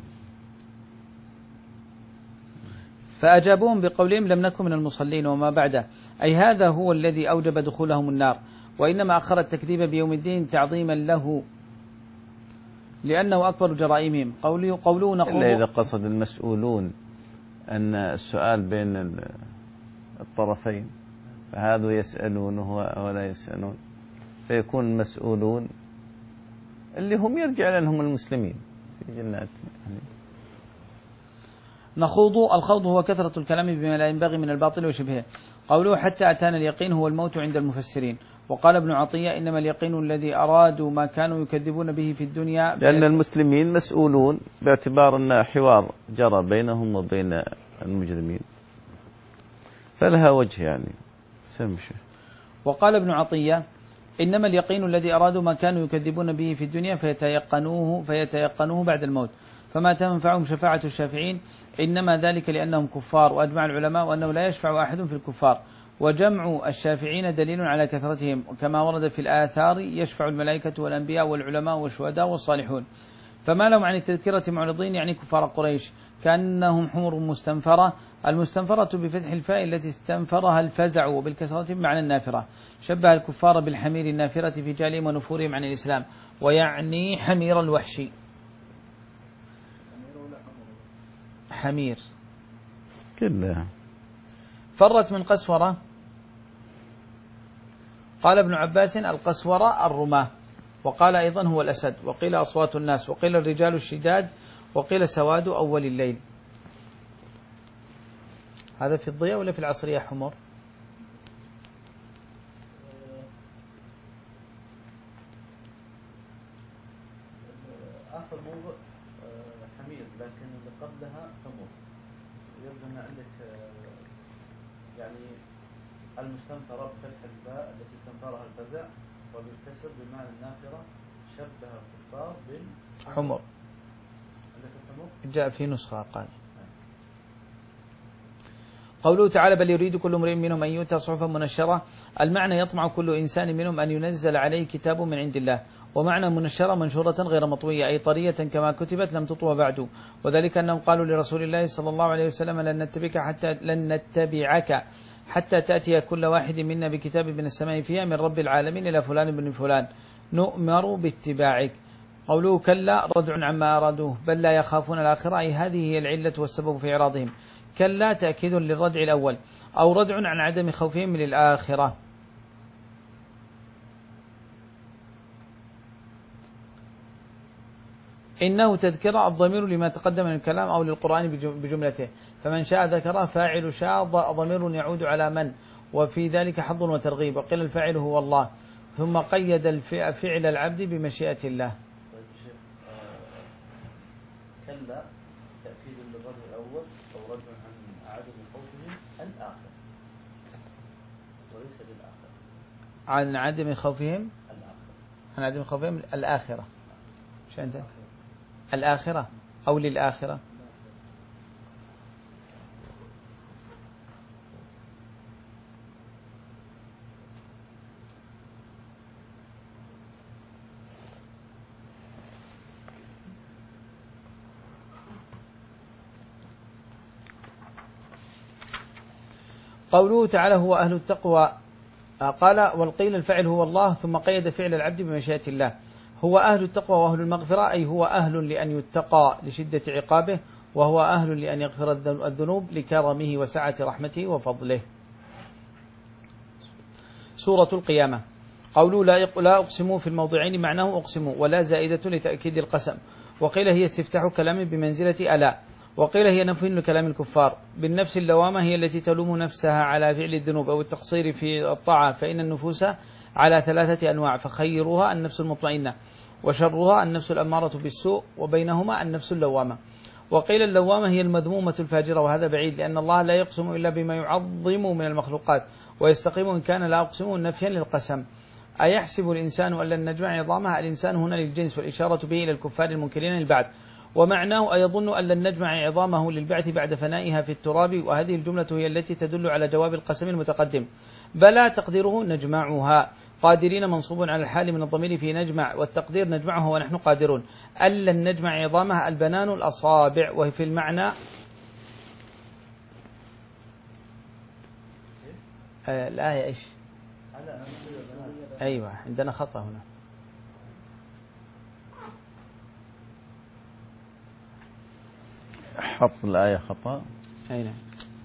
Speaker 1: فأجابوهم بقولهم لم نكن من المصلين وما بعده أي هذا هو الذي أوجب دخولهم النار، وإنما أخر التكذيب بيوم الدين تعظيما له لأنه أكبر جرائمهم. قوله قوله نقول
Speaker 4: إلا إذا قصد المسؤولون أن السؤال بين الطرفين فهذا يسألون ولا يسألون فيكون المسؤولون اللي هم يرجع لهم المسلمين في جنات.
Speaker 1: نخوض الخوض هو كثرة الكلام بما لا ينبغي من الباطل وشبهه. قوله حتى أتانا اليقين هو الموت عند المفسرين. وقال ابن عطية إنما اليقين الذي أرادوا ما كانوا يكذبون به في الدنيا
Speaker 4: لأن المسلمين مسؤولون باعتبار أن حوار جرى بينهم وبين المجرمين فلها وجه يعني سمشه.
Speaker 1: وقال ابن عطية إنما اليقين الذي أرادوا ما كانوا يكذبون به في الدنيا فيتيقنوه فيتيقنوه بعد الموت فما تنفعهم شفاعة الشافعين إنما ذلك لأنهم كفار. وأجمع العلماء وأنه لا يشفع أحد في الكفار. وجمع الشافعين دليل على كثرتهم كما ورد في الآثار يشفع الملائكة والأنبياء والعلماء والشهداء والصالحون. فما لهم عن التذكرة معرضين يعني كفار قريش كأنهم حمر مستنفرة. المستنفرة بفتح الفاء التي استنفرها الفزع وبالكسرة بمعنى النافرة. شبه الكفار بالحمير النافرة في جالهم ونفورهم عن الإسلام ويعني حمير الوحشي. حمير
Speaker 4: كلها
Speaker 1: فرت من قسورة. قال ابن عباس القسورة الرماة. وقال أيضا هو الأسد. وقيل أصوات الناس. وقيل الرجال الشداد. وقيل سواد أول الليل. هذا في الضياء ولا في العصرية حمر؟
Speaker 2: آخر موضوع حمير لكن اللي قبلها حمر. يبدو أن عندك يعني المستنفرة بفتح الباء التي استنفرها الفزع وبالكسر بمعنى النافرة شبه الكفار
Speaker 1: بالحمر.
Speaker 2: عندك الحمر
Speaker 1: جاء في نسخة قال. قوله تعالى بل يريد كل امرئ منهم أن يؤتى صحفا منشرة. المعنى يطمع كل إنسان منهم أن ينزل عليه كتاب من عند الله. ومعنى منشرة منشورة غير مطوية أي طرية كما كتبت لم تطوى بعد. وذلك أنهم قالوا لرسول الله صلى الله عليه وسلم لن نتبعك حتى لن نتبعك حتى تأتي كل واحد منا بكتاب من السماء فيها من رب العالمين إلى فلان بن فلان نؤمر باتباعك. قوله كلا ردع عما أرادوه بل لا يخافون الآخرة أي هذه هي العلة والسبب في إعراضهم. كلا تأكيد للردع الأول أو ردع عن عدم خوفهم من الآخرة. إنه تذكر الضمير لما تقدم من الكلام أو للقرآن بجملته فمن شاء ذكره فاعل شاء ضمير يعود على من وفي ذلك حظ وترغيب. وقيل الفاعل هو الله ثم قيد فعل العبد بمشيئة الله.
Speaker 2: كلا تأكيد للرد الأول أو رد عن عدم خوفهم الآخر وليس للآخر.
Speaker 1: عن عدم خوفهم
Speaker 2: الآخر.
Speaker 1: عن عدم خوفهم الآخرة. شو أنت؟ الآخرة أو للآخرة. قوله تعالى هو أهل التقوى، قال والقيل الفعل هو الله، ثم قيد فعل العبد بمشيئة الله. هو أهل التقوى وأهل المغفرة، أي هو أهل لأن يتقى لشدة عقابه، وهو أهل لأن يغفر الذنوب لكرمه وسعة رحمته وفضله. سورة القيامة. قوله لا أقسم في الموضعين معناه أقسم، ولا زائدة لتأكيد القسم، وقيل هي استفتاح كلام بمنزلة ألا، وقيل هي نفي لكلام الكفار. بالنفس اللوامة هي التي تلوم نفسها على فعل الذنوب أو التقصير في الطاعة، فإن النفوس على ثلاثة أنواع، فخيرها النفس المطمئنة، وشرها النفس الأمارة بالسوء، وبينهما النفس اللوامة. وقيل اللوامة هي المذمومة الفاجرة، وهذا بعيد، لأن الله لا يقسم إلا بما يعظم من المخلوقات، ويستقيم إن كان لا أقسم نفيا للقسم. أيحسب الإنسان أن لن نجمع عظامها؟ الإنسان هنا للجنس، والإشارة به إلى الكفار المنكرين للبعث. ومعناه أيظن أن لن نجمع عظامه للبعث بعد فنائها في التراب، وهذه الجملة هي التي تدل على جواب القسم المتقدم. بلى تقديره نجمعها، قادرين منصوب على الحال من الضمير في نجمع، والتقدير نجمعه ونحن قادرون. أن لن نجمع عظامها البنان الأصابع، وهي في المعنى آه الآية إيش؟ أيوة عندنا خطأ هنا.
Speaker 4: حط الآية خطأ.
Speaker 1: أي نعم.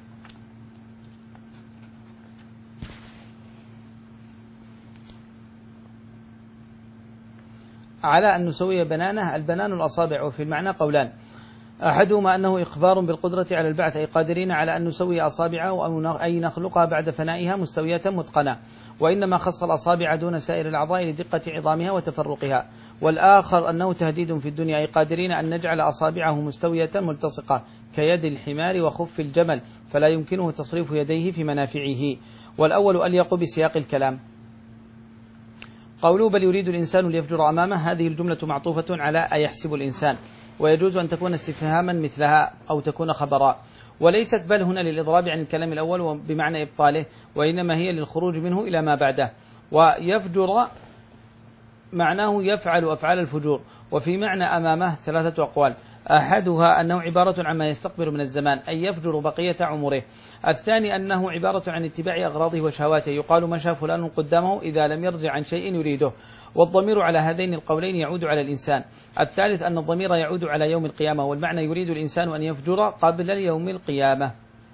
Speaker 1: على أن نسوي بنانه البنان الأصابع، وفي المعنى قولان، أحدهما أنه إخبار بالقدرة على البعث، أي قادرين على أن نسوي أصابعه أو أي نخلقها بعد فنائها مستوية متقنة، وإنما خص الأصابع دون سائر الأعضاء لدقة عظامها وتفرقها. والآخر أنه تهديد في الدنيا، أي قادرين أن نجعل أصابعه مستوية ملتصقة كيد الحمار وخف الجمل، فلا يمكنه تصريف يديه في منافعه. والأول أليق بسياق الكلام. قوله بل يريد الإنسان ليفجر أمامه، هذه الجملة معطوفة على أيحسب الإنسان، ويجوز أن تكون استفهاما مثلها أو تكون خبرا، وليست بل هنا للإضراب عن الكلام الأول بمعنى إبطاله، وإنما هي للخروج منه إلى ما بعده. ويفجر معناه يفعل أفعال الفجور، وفي معنى أمامه ثلاثة أقوال، أحدها أنه عبارة عما يستقبل من الزمان، أي يفجر بقية عمره. الثاني أنه عبارة عن اتباع أغراضه وشهواته، يقال مشى فلان قدامه إذا لم يرجع عن شيء يريده، والضمير على هذين القولين يعود على الإنسان. الثالث أن الضمير يعود على يوم القيامة، والمعنى يريد الإنسان أن يفجر قبل يوم القيامة.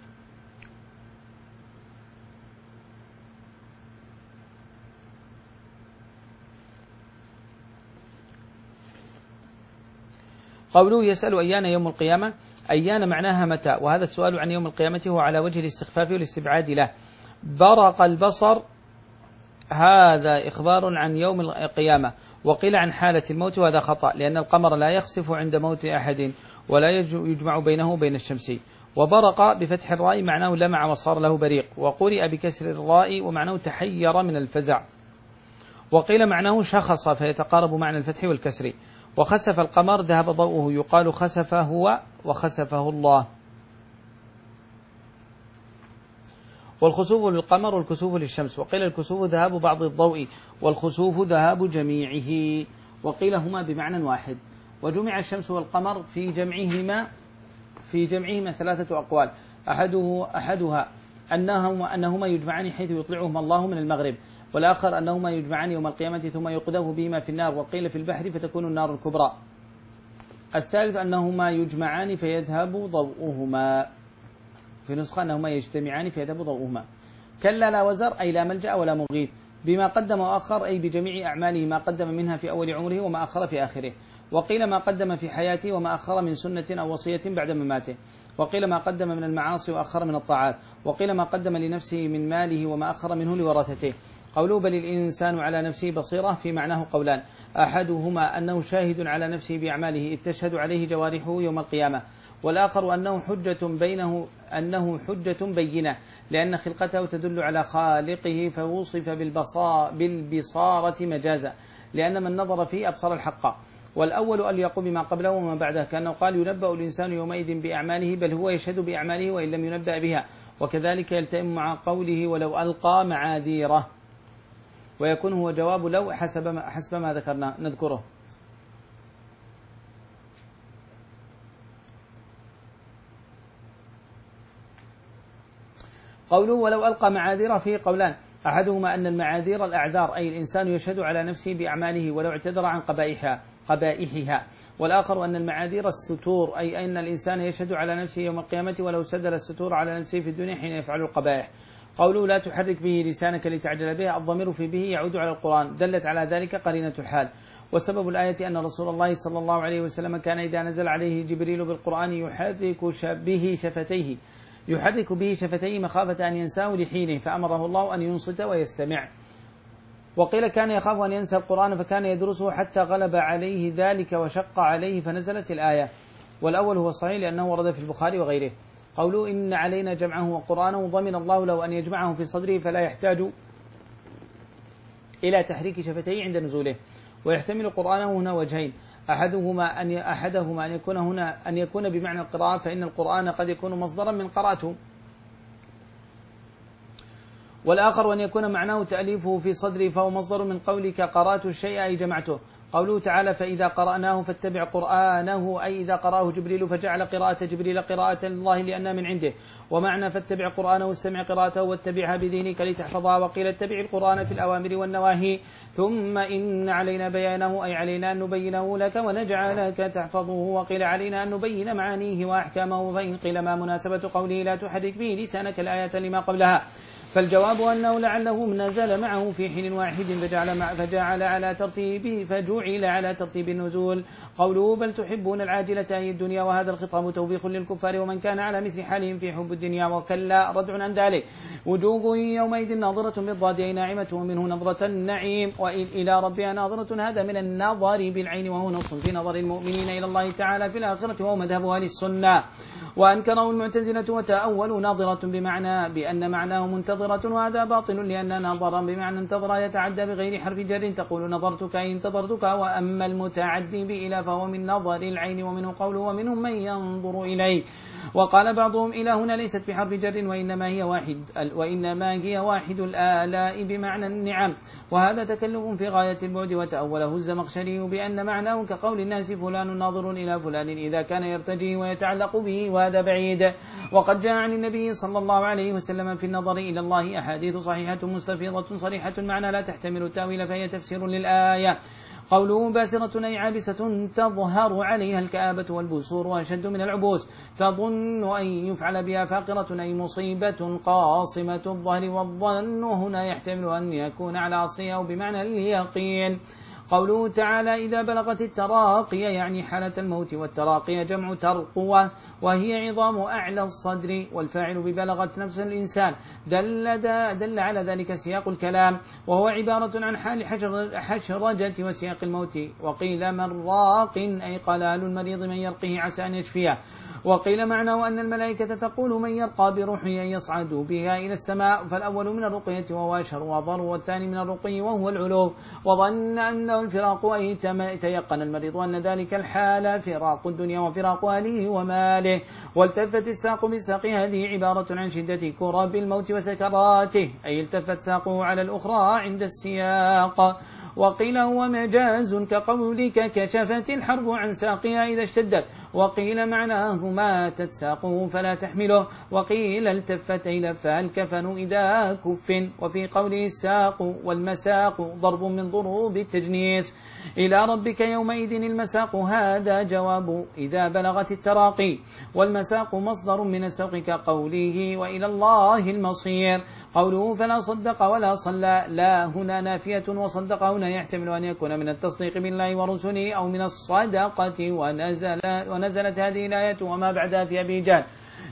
Speaker 1: قوله يسأل أيان يوم القيامة، أيان معناها متى، وهذا السؤال عن يوم القيامة هو على وجه الاستخفاف والاستبعاد له. برق البصر هذا إخبار عن يوم القيامة، وقيل عن حالة الموت، وهذا خطأ، لأن القمر لا يخسف عند موت أحد، ولا يجمع بينه وبين الشمس. وبرق بفتح الراء معناه لمع وصار له بريق، وقرئ بكسر الراء ومعناه تحير من الفزع. وقيل معناه شخص فيتقارب معنى الفتح والكسر. وخسف القمر ذهب ضوءه، يقال خسف هو وخسفه الله. والخسوف للقمر والكسوف للشمس، وقيل الكسوف ذهاب بعض الضوء، والخسوف ذهاب جميعه، وقيل هما بمعنى واحد. وجمع الشمس والقمر في جمعهما في جمعهما ثلاثة أقوال، أحده أحدها أنهما, أنهما يجمعان حيث يطلعهما الله من المغرب، والآخر أنهما يجمعان يوم القيامة ثم يقذف بهما في النار، وقيل في البحر فتكون النار الكبرى. الثالث أنهما يجمعان فيذهب ضوءهما، في نسخة أنهما يجتمعان فيذهب ضوءهما. كلا لا وزر، أي لا ملجأ ولا مغيث، بما قدم وأخر، أي بجميع أعماله، ما قدم منها في أول عمره وما أخر في آخره. وقيل ما قدم في حياته وما أخر من سنة أو وصية بعد مماته. وقيل ما قدم من المعاصي وأخر من الطاعات. وقيل ما قدم لنفسه من ماله وما أخر منه لورثته. قوله بل الإنسان على نفسه بصيرة في معناه قولان، أحدهما أنه شاهد على نفسه بأعماله إذ تشهد عليه جوارحه يوم القيامة، والآخر أنه حجة بينه أنه حجة بينة، لأن خلقته تدل على خالقه، فوصف بالبصارة مجازا، لأن من نظر فيه أبصر الحق. والأول أليق بما قبله وما بعده، كأنه قال ينبأ الإنسان يومئذ بأعماله، بل هو يشهد بأعماله وإن لم ينبأ بها، وكذلك يلتئم مع قوله ولو ألقى معاذيره، ويكون هو جواب لو حسب ما, حسب ما ذكرنا نذكره. قوله ولو ألقى معاذيره فيه قولان، أحدهما أن المعاذير الأعذار، أي الإنسان يشهد على نفسه بأعماله ولو اعتذر عن قبائحها قبائحها، والآخر أن المعاذير الستور، أي أن الإنسان يشهد على نفسه يوم القيامة ولو سدل الستور على نفسه في الدنيا حين يفعل القبائح. قوله لا تحرك به لسانك لتعجل به، الضمير في به يعود على القرآن، دلت على ذلك قرينة الحال. وسبب الآية أن رسول الله صلى الله عليه وسلم كان إذا نزل عليه جبريل بالقرآن يحرك به شفتيه يحرك به شفتيه مخافة أن ينساه لحينه، فأمره الله أن ينصت ويستمع. وقيل كان يخاف أن ينسى القرآن فكان يدرسه حتى غلب عليه ذلك وشق عليه فنزلت الآية، والأول هو صحيح لأنه ورد في البخاري وغيره. قوله إن علينا جمعه وقرآنه، ضمن الله له أن يجمعه في صدره فلا يحتاج إلى تحريك شفتيه عند نزوله. ويحتمل قرآنه هنا وجهين، أحدهما أن أحدهما أن يكون هنا أن يكون بمعنى القراءة، فإن القرآن قد يكون مصدرا من قرأته، والآخر أن يكون معناه تأليفه في صدري فهو مصدر من قولك قرأت الشيء أي جمعته. قوله تعالى فإذا قرأناه فاتبع قرآنه، أي إذا قرأه جبريل فجعل قراءة جبريل قراءة الله لأنها من عنده. ومعنى فاتبع قرآنه استمع قراءته واتبعها بذهنك لتحفظها. وقيل اتبع القرآن في الأوامر والنواهي، ثم إن علينا بيانه، أي علينا أن نبينه لك ونجعلك تحفظه. وقيل علينا أن نبين معانيه وأحكامه. فإن قيل ما مناسبة قوله لا تحرك به لسانك الآية لما قبلها، فالجواب أنه لعله نزل معه في حين واحد فجعل, مع فجعل على ترتيبه فجعل على ترتيب النزول. قوله بل تحبون العاجلة أي الدنيا، وهذا الخطاب توبيخ للكفار ومن كان على مثل حالهم في حب الدنيا. وكلا ردع عن ذلك، وجوه يومئذ ناظرة بالضاد أي ناعمة، ومنه نظرة النعيم، وإن إلى ربها ناظرة، هذا من النظر بالعين، وهو نص في نظر المؤمنين إلى الله تعالى في الآخرة، وهو مذهب أهل السنة. وأنكره المعتزلة وتأولوا ناظرة بمعنى بأن معناه منتظرة، وهذا باطل لأن نظرا بمعنى انتظر يتعدى بغير حرف جر، تقول نظرتك أي انتظرتك. وأما المتعدي بإلى فهو من نظر العين، ومنه قوله ومنهم من ينظر إليه. وقال بعضهم إلى هنا ليست بحرف جر، وإنما هي واحد وإنما هي واحد الآلاء بمعنى النعم، وهذا تكلف في غاية البعد. وتأوله الزمخشري بأن معناه كقول الناس فلان ناظر إلى فلان إذا كان يرتجي ويتعلق به، وهذا بعيد. وقد جاء عن النبي صلى الله عليه وسلم في النظر إلى الله أحاديث صحيحة مستفيضة صريحة معنى لا تحتمل التأويل، فهي تفسير للآية. قوله باسرة أي عابسة تظهر عليها الكآبة والبسور وأشد من العبوس، تظن أن يفعل بها فاقرة أي مصيبة قاصمة الظهر، والظن هنا يحتمل أن يكون على أصلها أو بمعنى اليقين. قوله تعالى إذا بلغت التراقي يعني حالة الموت، والتراقي جمع ترقوة وهي عظام أعلى الصدر، والفاعل ببلغت نفس الإنسان، دل, دل على ذلك سياق الكلام، وهو عبارة عن حال حشرجة وسياق الموت. وقيل من راق أي قلال المريض من يرقه عسى أن يشفيه. وقيل معناه أن الملائكة تقول من يرقى بروحه أن يصعد بها إلى السماء، فالأول من الرقية وهو أشهر وأضر، والثاني من الرقي وهو العلو. وظن أنه الفراق أي تيقن المريض أن ذلك الحال فراق الدنيا وفراق أهله وماله. والتفت الساق بالساق، هذه عبارة عن شدة كرب الموت وسكراته، أي التفت ساقه على الأخرى عند السياق. وقيل هو مجاز كقولك كشفت الحرب عن ساقها إذا اشتدت. وقيل معناه ماتت ساقه فلا تحمله. وقيل التفت أي لفها الكفن إذا كف. وفي قوله الساق والمساق ضرب من ضروب التجنيس. إلى ربك يومئذ المساق، هذا جواب إذا بلغت التراقي. والمساق مصدر من السوق كقوله وإلى الله المصير. قوله فلا صدق ولا صلى، لا هنا نافية، وصدق هنا يحتمل أن يكون من التصديق بالله ورسله أو من الصدقة. ونزل ونزلت هذه الآية وما بعدها في أبي جهل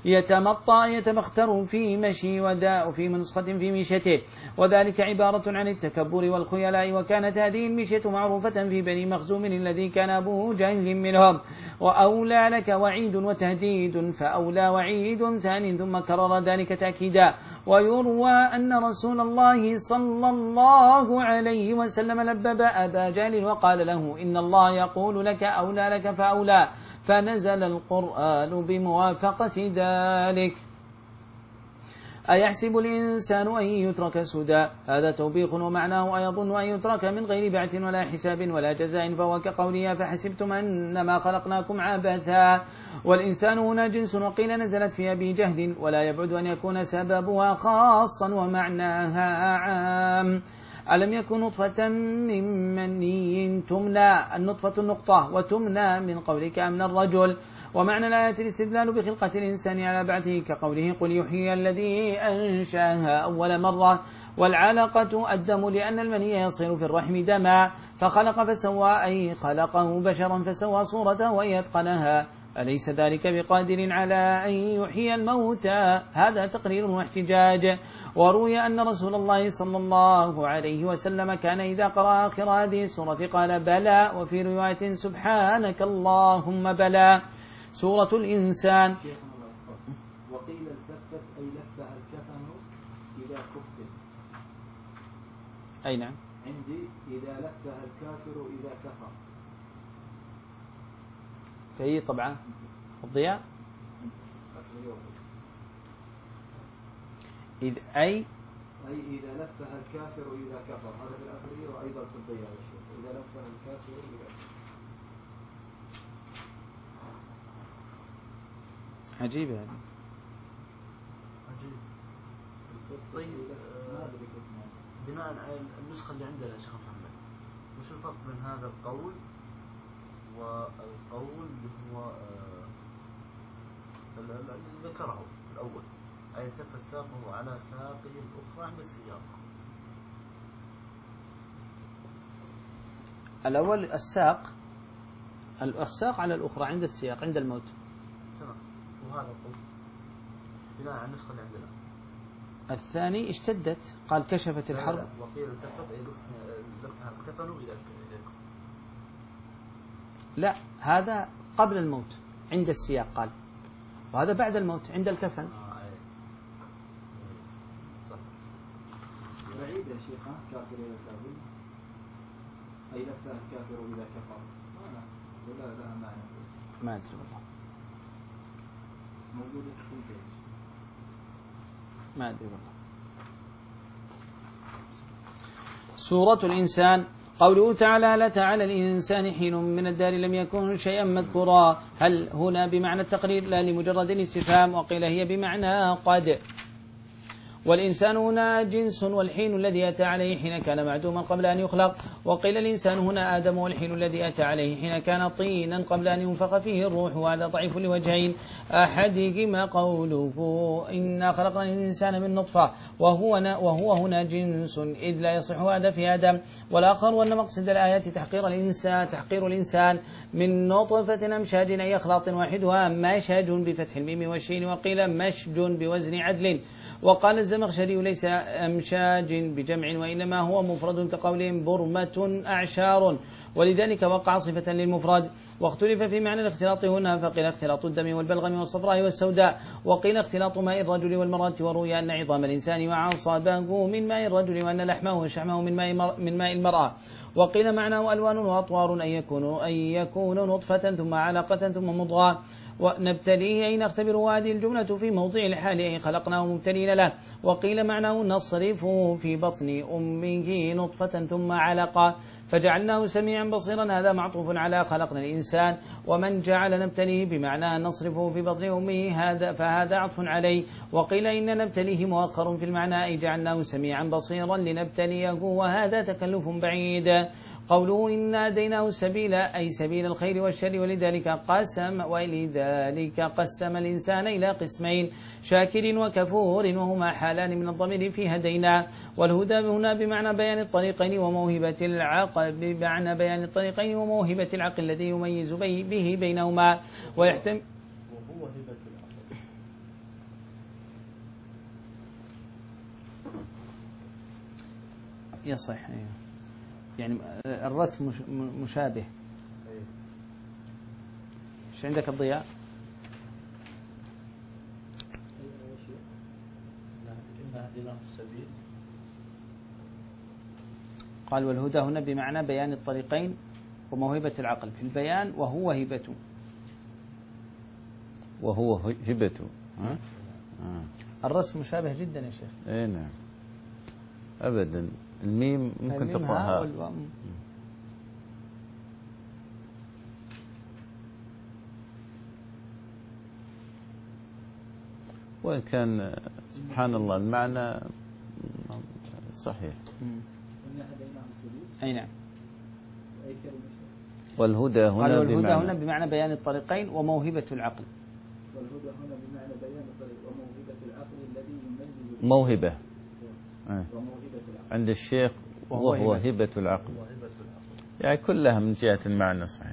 Speaker 1: يتمطى يتبختر في مشي وداء في منسخة في مشيته، وذلك عبارة عن التكبر والخيلاء. وكانت هذه المشية معروفة في بني مخزوم الذي كان أبوه جهل منهم. وأولى لك وعيد وتهديد، فأولى وعيد ثاني ثم كرر ذلك تأكيدا. ويروى أن رسول الله صلى الله عليه وسلم لبب أبا جهل وقال له إن الله يقول لك أولى لك فأولى، فنزل القرآن بموافقة ذلك. أيحسب الإنسان أن يترك سدى هذا توبيخ ومعناه أيظن أن يترك من غير بعث ولا حساب ولا جزاء فهو كقوله فحسبتم أنما خلقناكم عبثا. والإنسان هنا جنس وقيل نزلت في أبي جهل ولا يبعد أن يكون سببها خاصا ومعناها عام. ألم يكن نطفة من مني تمنى النطفة النقطة وتمنى من قولك من الرجل. ومعنى الآية الاستدلال بخلقة الإنسان على بعثه كقوله قل يحيي الذي أنشاها أول مرة. والعلقة الدم لأن المني يصير في الرحم دما فخلق فسوى أي خلقه بشرا فسوى صورته وأن يتقنها. أليس ذلك بقادر على أن يحيي الموتى؟ هذا تقرير واحتجاج. وروي أن رسول الله صلى الله عليه وسلم كان إذا قرأ آخر هذه السورة قال بلى وفي رواية سبحانك اللهم بلى. سورة الإنسان.
Speaker 3: وقيل التفت أي لفها الكفن إذا كفت.
Speaker 1: أي نعم.
Speaker 3: عندي إذا لفها الكافر إذا كفر.
Speaker 1: فهي طبعا الضياء إذ أي
Speaker 3: أي إذا لفها الكافر إذا كفر. هذا في الأخير وأيضا في الضياء إذا لفها الكافر إذا كفر.
Speaker 1: عجيبة هذه.
Speaker 2: عجيب. طيب بناء على النسخة اللي عندنا يا شيخ محمد وش الفرق بين هذا القول والقول اللي هو اللي ذكره في الأول أي التفت ساقه على ساقه الأخرى عند السياق؟
Speaker 1: الأول الساق الساق على الأخرى عند السياق عند الموت.
Speaker 2: تمام. وهذا القول بناء على النسخة اللي عندنا.
Speaker 1: الثاني اشتدت قال كشفت الحرب.
Speaker 2: وقيل التفت أي لفها الكفن إلى الكفن.
Speaker 1: لا هذا قبل الموت عند السياق قال وهذا بعد الموت عند الكفن.
Speaker 3: بعيد يا شيخ كافر إلى كافر أي لفها الكافر إذا كفر ولا لها معنى؟
Speaker 1: ما أدري والله
Speaker 3: موجودة في البيت
Speaker 1: ما أدري والله. سورة الإنسان. قوله تعالى هل أتى على الإنسان حين من الدار لم يكن شيئا مذكورا. هل هنا بمعنى التقرير لا لمجرد الاستفهام وقيل هي بمعنى قد. والإنسان هنا جنس والحين الذي أتى عليه حين كان معدوما قبل أن يخلق. وقيل الإنسان هنا آدم والحين الذي أتى عليه حين كان طينا قبل أن ينفخ فيه الروح وهذا ضعيف لوجهين أحدهما قوله إنا خلقنا الإنسان من نطفة وهو, وهو هنا جنس إذ لا يصح هذا في آدم. والآخر وأن مقصد الآيات تحقير الإنسان تحقير الإنسان من نطفة أمشاج أي أخلاط واحدها مشاج بفتح الميم والشين وقيل مشج بوزن عدل. وقال الزمخشري ليس أمشاج بجمع وإنما هو مفرد كقولهم برمة أعشار ولذلك وقع صفة للمفرد. واختلف في معنى الاختلاط هنا فقيل اختلاط الدم والبلغم والصفراء والسوداء وقيل اختلاط ماء الرجل والمرأة وروي أن عظام الإنسان وعصابه من ماء الرجل وأن لحمه وشحمه من ماء, من ماء المرأة. وقيل معناه ألوان وأطوار أن يكون, أن يكون نطفة ثم علقة ثم مضغة ونبتليه أي نختبره. هذه الجملة في موضع الحال أي خلقناه مبتلين له. وقيل معناه نصرفه في بطن أمه نطفة ثم علقة فجعلناه سميعا بصيرا. هذا معطوف على خلقنا الإنسان ومن جعل نبتليه بمعنى نصرفه في بطن أمه هذا فهذا عطف عليه. وقيل إن نبتليه مؤخر في المعنى أي جعلناه سميعا بصيرا لنبتليه وهذا تكلف بعيد. قوله إنا هديناه السبيل أي سبيل الخير والشر ولذلك قسم ولذلك قسم الإنسان إلى قسمين شاكر وكفور وهما حالان من الضمير في هدينا. والهدى هنا بمعنى بيان الطريقين وموهبة العقل بمعنى بيان الطريقين وموهبة العقل الذي يميز به بينهما ويحتمل يصح يعني الرسم مشابه. ايش عندك الضياء؟ قال والهدى هنا بمعنى بيان الطريقين وموهبة العقل في البيان وهو هبته
Speaker 4: وهو هبته
Speaker 1: الرسم مشابه جدا يا شيخ.
Speaker 4: اي نعم ابدا. الميم ممكن تقراها
Speaker 1: والو...
Speaker 4: وإن كان سبحان الله المعنى صحيح.
Speaker 1: أي نعم.
Speaker 4: والهدى هنا
Speaker 1: والهدى
Speaker 4: بمعنى
Speaker 1: هنا بمعنى بيان الطريقين وموهبة العقل.
Speaker 3: والهدى هنا بمعنى بيان الطريق وموهبة العقل الذي يميز
Speaker 4: موهبة
Speaker 3: وموهبة العقل
Speaker 4: عند الشيخ وهو هبة العقل، يعني كلها من جهة المعنى صحيح.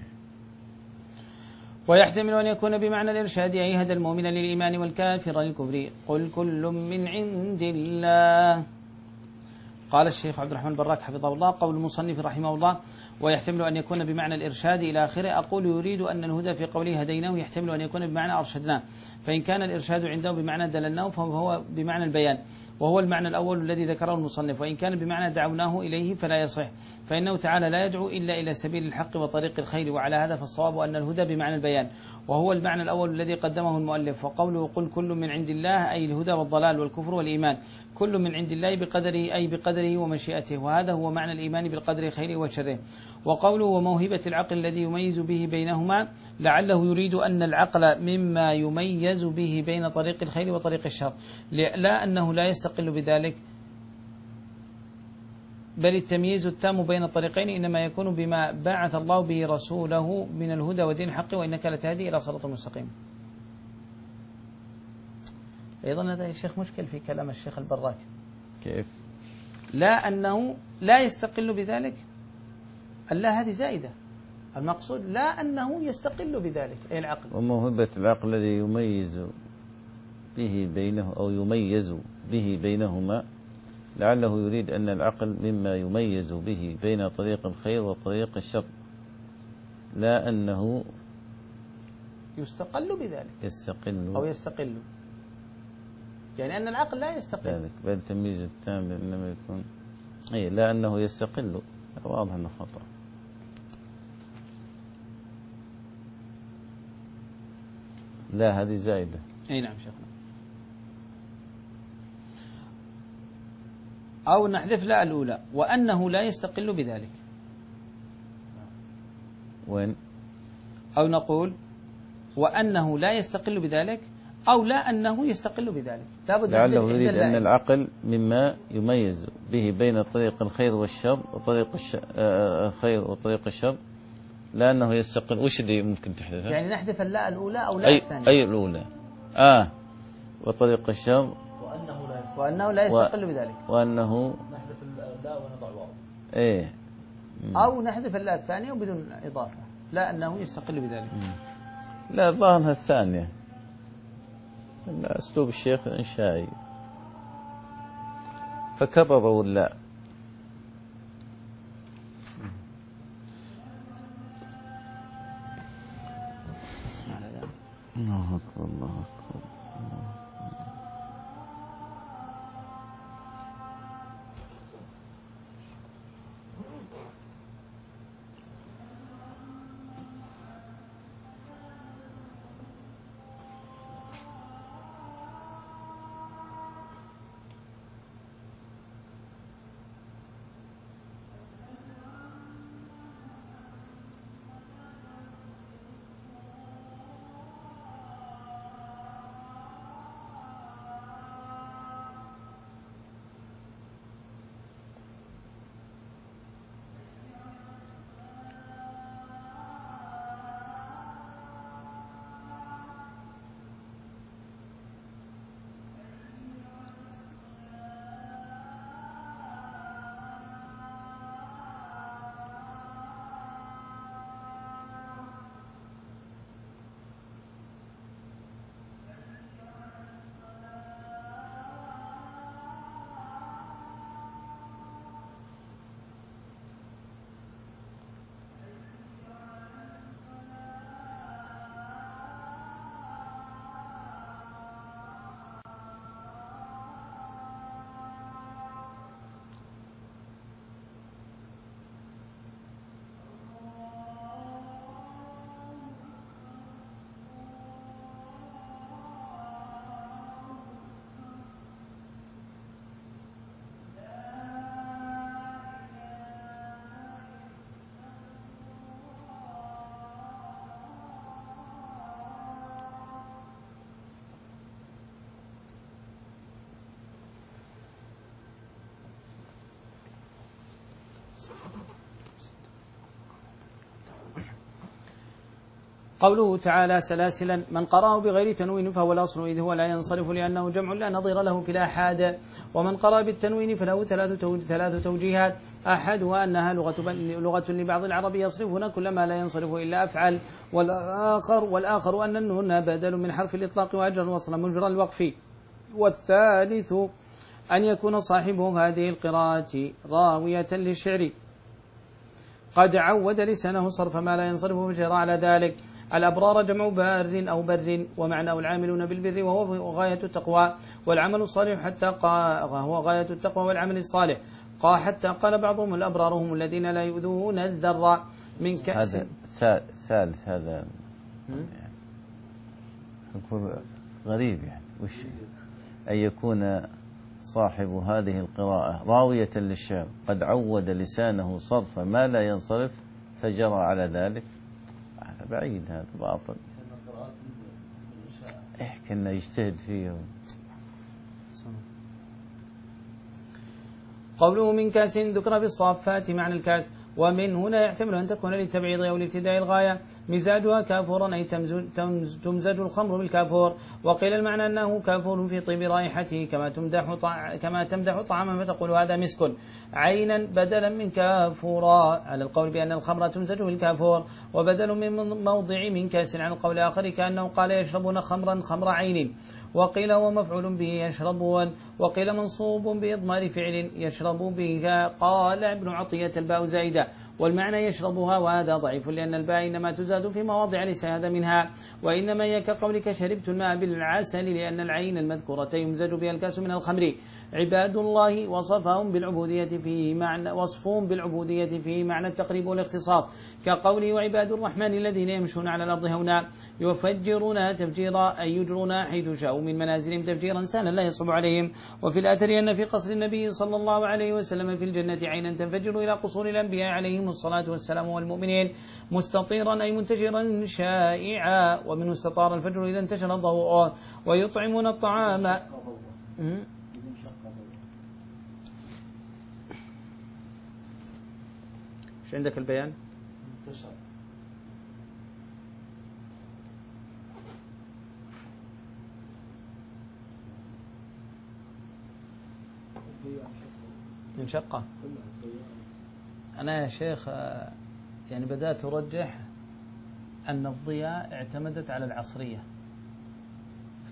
Speaker 1: ويحتمل أن يكون بمعنى الإرشاد أي هدى المؤمن للإيمان والكافر للكفر. قل كل من عند الله. قال الشيخ عبد الرحمن البراك حفظه الله قول المصنف رحمه الله ويحتمل أن يكون بمعنى الإرشاد إلى آخره. أقول يريد أن الهدى في قوله هديناه يحتمل أن يكون بمعنى أرشدناه، فإن كان الإرشاد عنده بمعنى دللناه فهو بمعنى البيان، وهو المعنى الأول الذي ذكره المصنف. وإن كان بمعنى دعوناه إليه فلا يصح، فإنه تعالى لا يدعو إلا إلى سبيل الحق وطريق الخير، وعلى هذا فالصواب أن الهدى بمعنى البيان، وهو المعنى الأول الذي قدمه المؤلف. وقوله قل كل من عند الله أي الهدى والضلال والكفر والإيمان، كل من عند الله بقدره أي بقدره ومشيئته، وهذا هو معنى الإيمان بالقدر خيره وشره. وقوله وموهبة العقل الذي يميز به بينهما لعله يريد أن العقل مما يميز به بين طريق الخير وطريق الشر، لا أنه لا يستقل بذلك، بل التمييز التام بين الطريقين إنما يكون بما بعث الله به رسوله من الهدى ودين الحق وإنك لتهدي إلى صراط مستقيم. أيضا هذا يا شيخ مشكل في كلام الشيخ البراك.
Speaker 4: كيف؟
Speaker 1: لا أنه لا يستقل بذلك، اللا هذه زائدة، المقصود لا أنه يستقل بذلك أي العقل.
Speaker 4: وموهبة العقل الذي يميز به بينه أو يميز به بينهما لعله يريد أن العقل مما يميز به بين طريق الخير وطريق الشر، لا أنه
Speaker 1: يستقل بذلك
Speaker 4: يستقل
Speaker 1: أو يستقل، يعني أن العقل لا يستقل
Speaker 4: ذلك، بل التمييز التام إنما يكون أي لا أنه يستقل، واضح أنه خطأ. لا هذه زائدة.
Speaker 1: أي نعم شيخنا. أو نحذف لا الأولى وأنه لا يستقل بذلك.
Speaker 4: وين؟
Speaker 1: أو نقول وأنه لا يستقل بذلك أو لا أنه يستقل بذلك.
Speaker 4: لعله يريد أن العقل مما يميز به بين طريق الخير والشر وطريق الخير وطريق الشر لا أنه يستقل. وش اللي ممكن تحذفها؟
Speaker 1: يعني نحذف اللا الأولى أو لا
Speaker 4: أي
Speaker 1: الثانية.
Speaker 4: أي الأولى؟ آه وطريق الشر
Speaker 2: وأنه لا يستقل
Speaker 1: وأنه لا يستقل و... بذلك
Speaker 4: وأنه
Speaker 2: نحذف اللا ونضع واو.
Speaker 4: إيه
Speaker 1: مم. أو نحذف اللا الثانية وبدون إضافة لا أنه يستقل بذلك.
Speaker 4: مم. لا ظاهرها الثانية، أسلوب الشيخ إنشائي فكرروا لا. الله أكبر الله أكبر.
Speaker 1: قوله تعالى سلاسلا من قرأه بغير تنوين فهو الأصل إذ هو لا ينصرف لأنه جمع لا نظير له في الآحاد، ومن قرأ بالتنوين فله ثلاث توجيهات، أحدها أنها لغة, لغة لبعض العرب يصرفون كل ما لا ينصرف إلا أفعل، والآخر, والآخر أن النون بدل من حرف الإطلاق وأجر الوصل مجرى الوقف، والثالث أن يكون صاحب هذه القراءة راوية للشعر قد عود لسانه صرف ما لا ينصرف فجرى على ذلك. الأبرار جمع بار أو بر، ومعناه العاملون بالبر وهو غاية التقوى، والعمل الصالح حتى وهو غاية التقوى والعمل الصالح. قال حتى قال بعضهم الأبرار هم الذين لا يؤذون الذر من كأس.
Speaker 4: هذا ثالث هذا يكون غريب، يعني وش أن يكون صاحب هذه القراءة راوية للشعر قد عود لسانه صرف ما لا ينصرف فجرى على ذلك. هذا بعيد، هذا باطل. إيه كنا يجتهد فيه.
Speaker 1: قوله من كاس ذكر بالصافات معنى الكاس، ومن هنا يحتمل أن تكون للتبعيض أو لابتداء الغاية. مزاجها كافورا أي تمزج الخمر بالكافور، وقيل المعنى أنه كافور في طيب رائحته كما تمدح طع... كما تمدح طعاما فتقول هذا مسك، عينا بدلا من كافورا على القول بأن الخمر تمزج بالكافور، وبدل من موضع من كاس على القول الآخر كأنه قال يشربون خمرا خمر عين، وقيل هو مفعول به يشربون، وقيل منصوب بإضمار فعل يشرب بها. قال ابن عطية الباء زائدة والمعنى يشربها، وهذا ضعيف لأن الباء إنما تزاد في مواضع ليس هذا منها، وإنما هي كقولك شربت الماء بالعسل لأن العين المذكورة يمزج بها الكاس من الخمر. عباد الله وصفهم بالعبودية فيه معنى وصفهم بالعبودية فيه معنى التقريب والاختصاص، كقوله وعباد الرحمن الذين يمشون على الأرض هونا يفجرون تفجيرا أي يجرون حيث شاءوا من منازلهم تفجيرا سهلا لا يصعب عليهم. وفي الآثر أن في قصر النبي صلى الله عليه وسلم في الجنة عينا تنفجر إلى قصور الأنبياء عليهم الصلاة والسلام والمؤمنين مستطيرا أي منتشرا شائعا، ومنه استطار الفجر إذا انتشر ضوءه. ويطعمون الطعام ايش عندك البيان؟
Speaker 3: انتشر
Speaker 1: انشقة. أنا يا شيخ يعني بدأت أرجح أن الضياء اعتمدت على العصرية في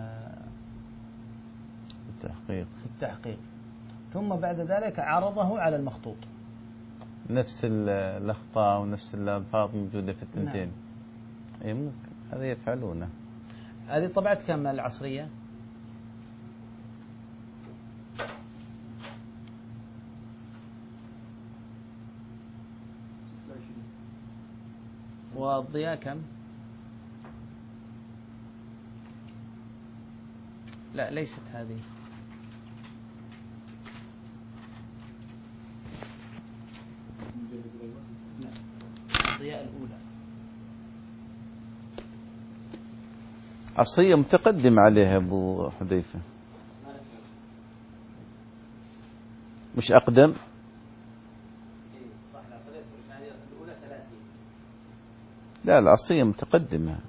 Speaker 4: التحقيق
Speaker 1: في التحقيق ثم بعد ذلك عرضه على المخطوط.
Speaker 4: نفس الأخطاء ونفس الألفاظ موجودة في التنتين.
Speaker 1: نعم.
Speaker 4: أي ممكن هذا يفعلونه.
Speaker 1: هذه طبعت كم العصرية؟ والضياء كم؟ لا ليست هذه. الضياء الأولى
Speaker 4: عصية متقدم عليها أبو حذيفة، مش أقدم؟
Speaker 1: صح العصرية الأولى ثلاثين.
Speaker 4: لا العصية متقدمة،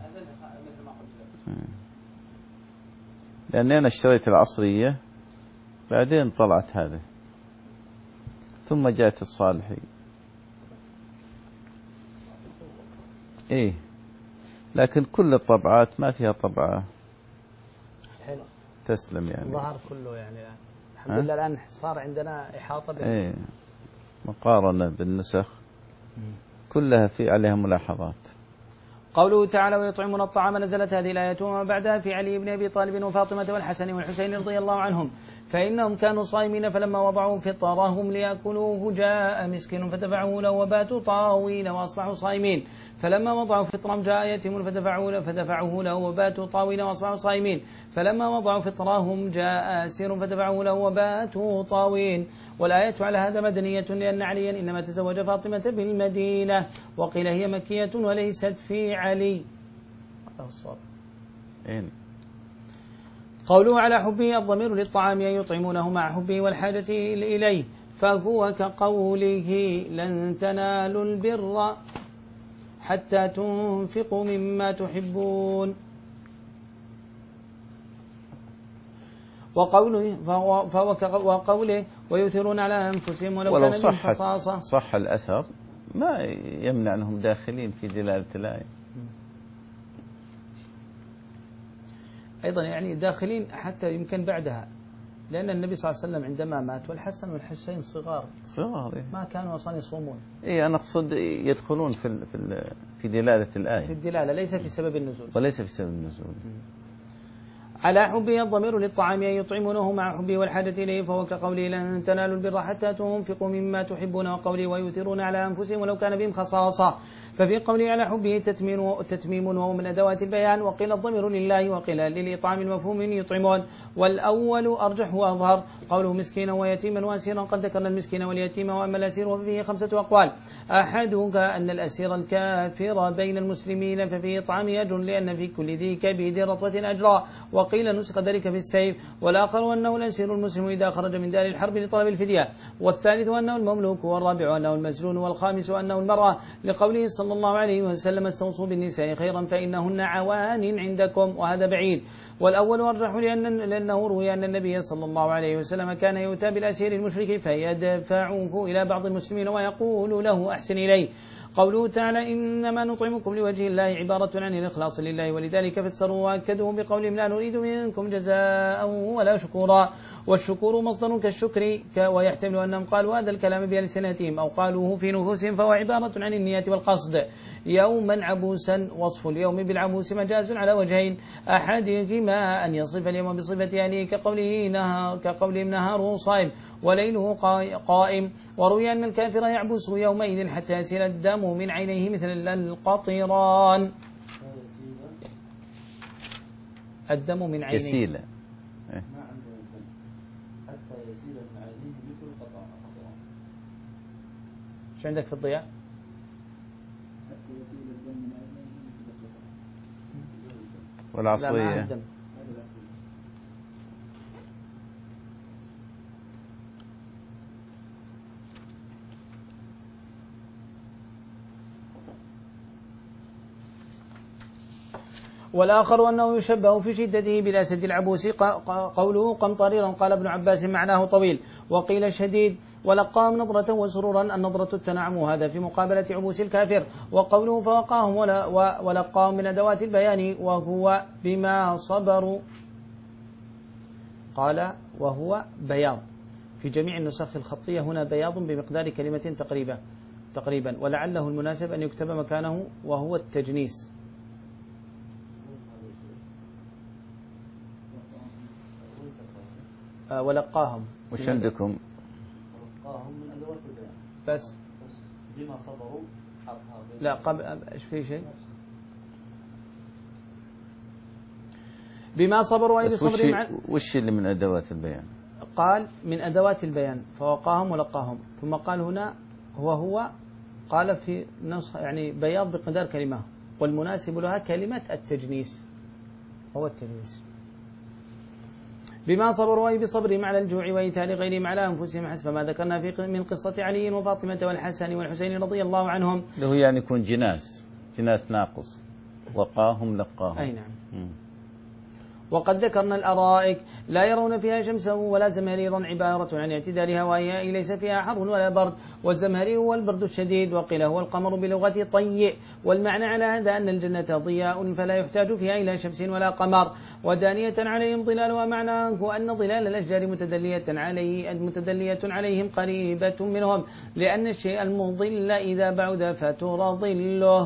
Speaker 4: لأني أنا اشتريت العصرية بعدين طلعت هذه ثم جاءت الصالحي. إيه لكن كل الطبعات ما فيها طبعة
Speaker 1: حلو
Speaker 4: تسلم يعني
Speaker 1: ظهر كله يعني الحمد لله. الآن صار عندنا إحاطة بال...
Speaker 4: إيه مقارنة بالنسخ كلها في عليها ملاحظات.
Speaker 1: قوله تعالى ويطعمون الطعام نزلت هذه الآية وما بعدها في علي بن أبي طالب وفاطمة والحسن والحسين رضي الله عنهم فإنهم كانوا صائمين فلما وضعوا فطرهم ليأكلوه جاء مسكين فدفعوه له وباتوا طاوين وأصبحوا صائمين، فلما وضعوا فطرهم جاء يتيم فدفعوه فدفعوه له وباتوا طاوين وأصبحوا صائمين، فلما وضعوا فطرهم جاء آسير فدفعوه له وباتوا طاوين. والآية على هذا مدنية لأن عليا إنما تزوج فاطمة بالمدينة، وقيل هي مكية وليست في علي. هذا الصواب.
Speaker 4: إن
Speaker 1: قوله على حبه الضمير للطعام أن يطعمونه مع حبه والحاجة إليه، فهو كقوله لن تنالوا البر حتى تنفقوا مما تحبون. وقوله فهو وقوله ويؤثرون على أنفسهم ولو كان بهم خصاصة.
Speaker 4: صح الأثر ما يمنع أنهم داخلين في دلالة الآية.
Speaker 1: أيضا يعني داخلين حتى يمكن بعدها، لأن النبي صلى الله عليه وسلم عندما مات والحسن والحسين صغار
Speaker 4: صغار إيه؟
Speaker 1: ما كانوا أصلا يصومون.
Speaker 4: إيه أنا أقصد يدخلون في في في دلالة الآية،
Speaker 1: في الدلالة ليس في سبب النزول،
Speaker 4: وليس في سبب النزول.
Speaker 1: على حبه الضمير للطعام أن يطعمونه مع حبه والحاجة إليه، فهو كقوله لن تنالوا البر حتى تنفقوا مما تحبون، وقوله ويؤثرون على أنفسهم ولو كان بهم خصاصة. ففي قوله على حبه تتميم وهو من أدوات البيان، وقيل الضمير لله وقيل للإطعام المفهوم يطعمون، والأول أرجح وأظهر. قوله مسكينا ويتيما وأسيرا، قد ذكرنا المسكين واليتيم، وأما الأسير وفيه خمسة أقوال، أحدها أن الأسير الكافر بين المسلمين ففيه إطعام أجر، لأن في كل ذي كبد رطوة أجرا، وقيل نسخ ذلك في السيف. والآخر أنه الأسير المسلم إذا خرج من دار الحرب لطلب الفدية، والثالث أنه المملوك، والرابع أنه المسجون، والخامس أنه المرأة، لقوله صلى الله عليه وسلم استوصوا بالنساء خيرا فإنهن عوان عندكم، وهذا بعيد. والأول أرجح لأن لأنه روي أن النبي صلى الله عليه وسلم كان يؤتى بالأسير المشرك فيدفعه إلى بعض المسلمين ويقول له أحسن إليه. قوله تعالى إنما نطعمكم لوجه الله عبارة عن الإخلاص لله، ولذلك فسروا وأكدوا بقولهم لا نريد منكم جزاء ولا شكورا. والشكور مصدر كالشكر، ويحتمل أنهم قالوا هذا الكلام بألسنتهم أو قالوه في نفوسهم، فهو عبارة عن النية والقصد. يوما عبوسا، وصف اليوم بالعبوس مجاز على وجهين، أحدهما أن يصف اليوم بصفة أهله كقوله نهار كقولهم نهاره صائم وليله قائم. وروي أن الكافر يعبس يومئذ حتى يسيل الدم من عينيه مثل القطران. الدم من عينيه
Speaker 4: يسيل
Speaker 3: حتى يسيل من عينيه مثل القطران.
Speaker 1: شو عندك في الضياء؟
Speaker 3: حتى يسيل الدم من عينيه مثل القطران.
Speaker 4: والعصوية
Speaker 1: والآخر أنه يشبه في شدته بالأسد العبوس، قوله قمطريرا، قال ابن عباس معناه طويل، وقيل شديد. ولقاهم نظرة وسرورا، النظرة التنعم، هذا في مقابلة عبوس الكافر. وقوله فوقاهم ولقاهم من أدوات البيان، وهو بما صبروا، قال وهو بياض. في جميع النسخ الخطية هنا بياض بمقدار كلمة تقريبا تقريبا ولعله المناسب أن يكتب مكانه وهو التجنيس. ولقاهم
Speaker 4: وش عندكم؟
Speaker 3: ولقاهم من أدوات البيان
Speaker 1: بس
Speaker 3: بما صبروا.
Speaker 1: لا قبل ايش في شيء بما صبروا أي بصبر مع...
Speaker 4: وش اللي من أدوات البيان؟
Speaker 1: قال من أدوات البيان فوقاهم ولقاهم، ثم قال هنا هو هو قال في نص يعني بياض بقدر كلمة، والمناسب لها كلمة التجنيس، هو التجنيس. بما صبروا أي بصبرهم على الجوع وإيثار غيرهم على أنفسهم حسب ما ذكرنا في من قصة علي وفاطمة والحسن والحسين رضي الله عنهم.
Speaker 4: له يعني يكون جناس جناس ناقص، وقاهم لقاهم.
Speaker 1: أي نعم. م. وقد ذكرنا الأرائك لا يرون فيها شمسا ولا زمهريرا، عبارة عن اعتدالها، وهي ليس فيها حر ولا برد، والزمهرير هو البرد الشديد، وقيل هو القمر بلغة طيء. والمعنى على هذا أن الجنة ضياء فلا يحتاج فيها إلى شمس ولا قمر، ودانية عليهم ظلالها، معناه أن ظلال الأشجار متدلية عليه متدلية عليهم قريبة منهم، لأن الشيء المظل إذا بعد فترى ظله.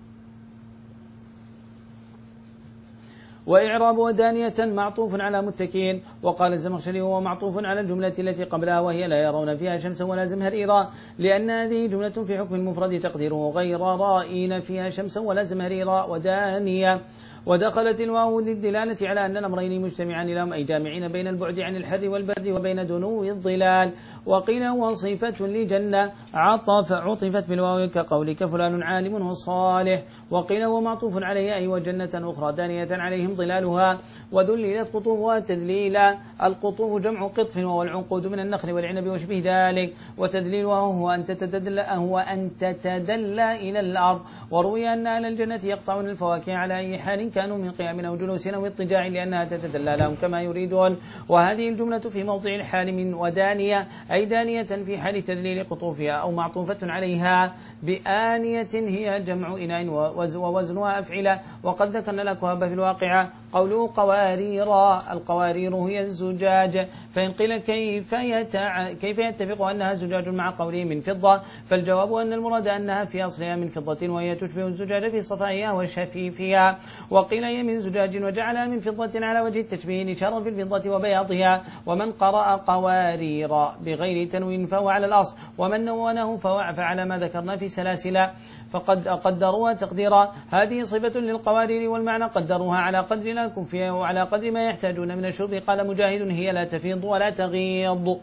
Speaker 1: وإعراب ودانية معطوف على متكئين. وقال الزمخشري هو معطوف على الجملة التي قبلها، وهي لا يرون فيها شمسا ولا زمهريرا، لأن هذه جملة في حكم المفرد تقديره غير رائين فيها شمسا ولا زمهريرا. ودانية ودخلت الواو للدلالة على أن الأمرين مجتمعان لهم أي جامعين بين البعد عن الحر والبرد وبين دنو الظلال. وقيل هو صفة لجنة عطف عطفت بالواو كقولك فلان عالم وصالح. وقيل هو معطوف عليه أي وجنة أخرى دانية عليهم ظلالها وذللت قطوفها تذليلا. القطوف جمع قطف وهو العنقود من النخل والعنب وشبه ذلك، وتذليلها هو أن تتدلى هو أن تتدلى إلى الأرض. وروي أن أهل الجنة يقطعون الفواكه على أي حال كانوا من قيام أو جلوس أو اضطجاع لأنها تتدلى لهم كما يريدون. وهذه الجملة في موضع الحال من ودانية أي دانية في حال تذليل قطوفها أو معطوفة عليها بآنية هي جمع إناء ووزنها أفعلة. وقد ذكرنا لك هذا في الواقعة قوله قواريرا. القوارير هي الزجاج، فإن قيل كيف, يتع... كيف يتفق أنها زجاج مع قوله من فضة، فالجواب أن المراد أنها في أصلها من فضة وهي تشبه الزجاج في صفائها وشفيفها. وقيل هي من زجاج وجعلها من فضة على وجه التشبيه لشرف الفضة وبياضها. ومن قرأ قوارير بغير تنوين فهو على الأصل، ومن نونه فهو فعلى ما ذكرنا في سلاسل. فقد قدروها تقديرا هذه صفة للقوارير، والمعنى قدروها على قدر لا كفية وعلى قدر ما يحتاجون من الشرب. قال مجاهد هي لا تفيض ولا تغيض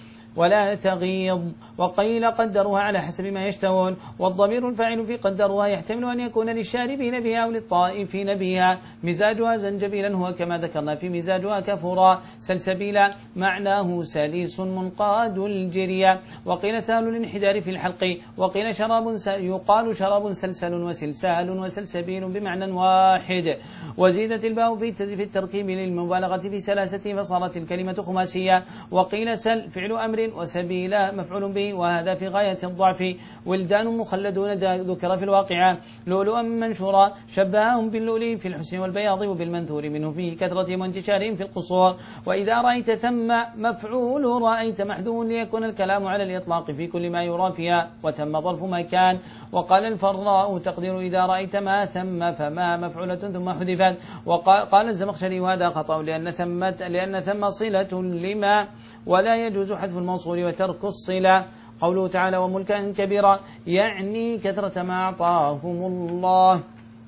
Speaker 1: ولا تغيض. وقيل قدروها على حسب ما يشتهون. والضمير الفاعل في قدروها يحتمل أن يكون للشاربين بها أو للطائفين بها. مزاجها زنجبيلا هو كما ذكرنا في مزاجها كفورا. سلسبيلا معناه سليس منقاد الجرية. وقيل سهل الانحدار في الحلق. وقيل شراب يقال شراب سلسل وسلسال وسلسبيل بمعنى واحد. وزيدت الباء في التركيب للمبالغة في سلاسته فصارت الكلمة خماسية. وقيل سل فعل أمر وسبيلا مفعول به، وهذا في غاية الضعف. ولدان مخلدون ذكر في الواقعة. لؤلؤا منشورا شبههم باللؤلؤ في الحسن والبياض وبالمنثور منه فيه كثرة وانتشارهم في القصور. وإذا رأيت ثم مفعول رأيت محذوف ليكون الكلام على الإطلاق في كل ما يرى فيها، وثم ظرف مكان. وقال الفراء تقدير إذا رأيت ما ثم فما مفعولة ثم حذفت. وقال الزمخشري وهذا خطأ لأن ثم لأن ثم صلة لما ولا يجوز حذف الموصول وترك الصلة. قوله تعالى وملكا كبيرا يعني كثرة ما أعطاهم الله.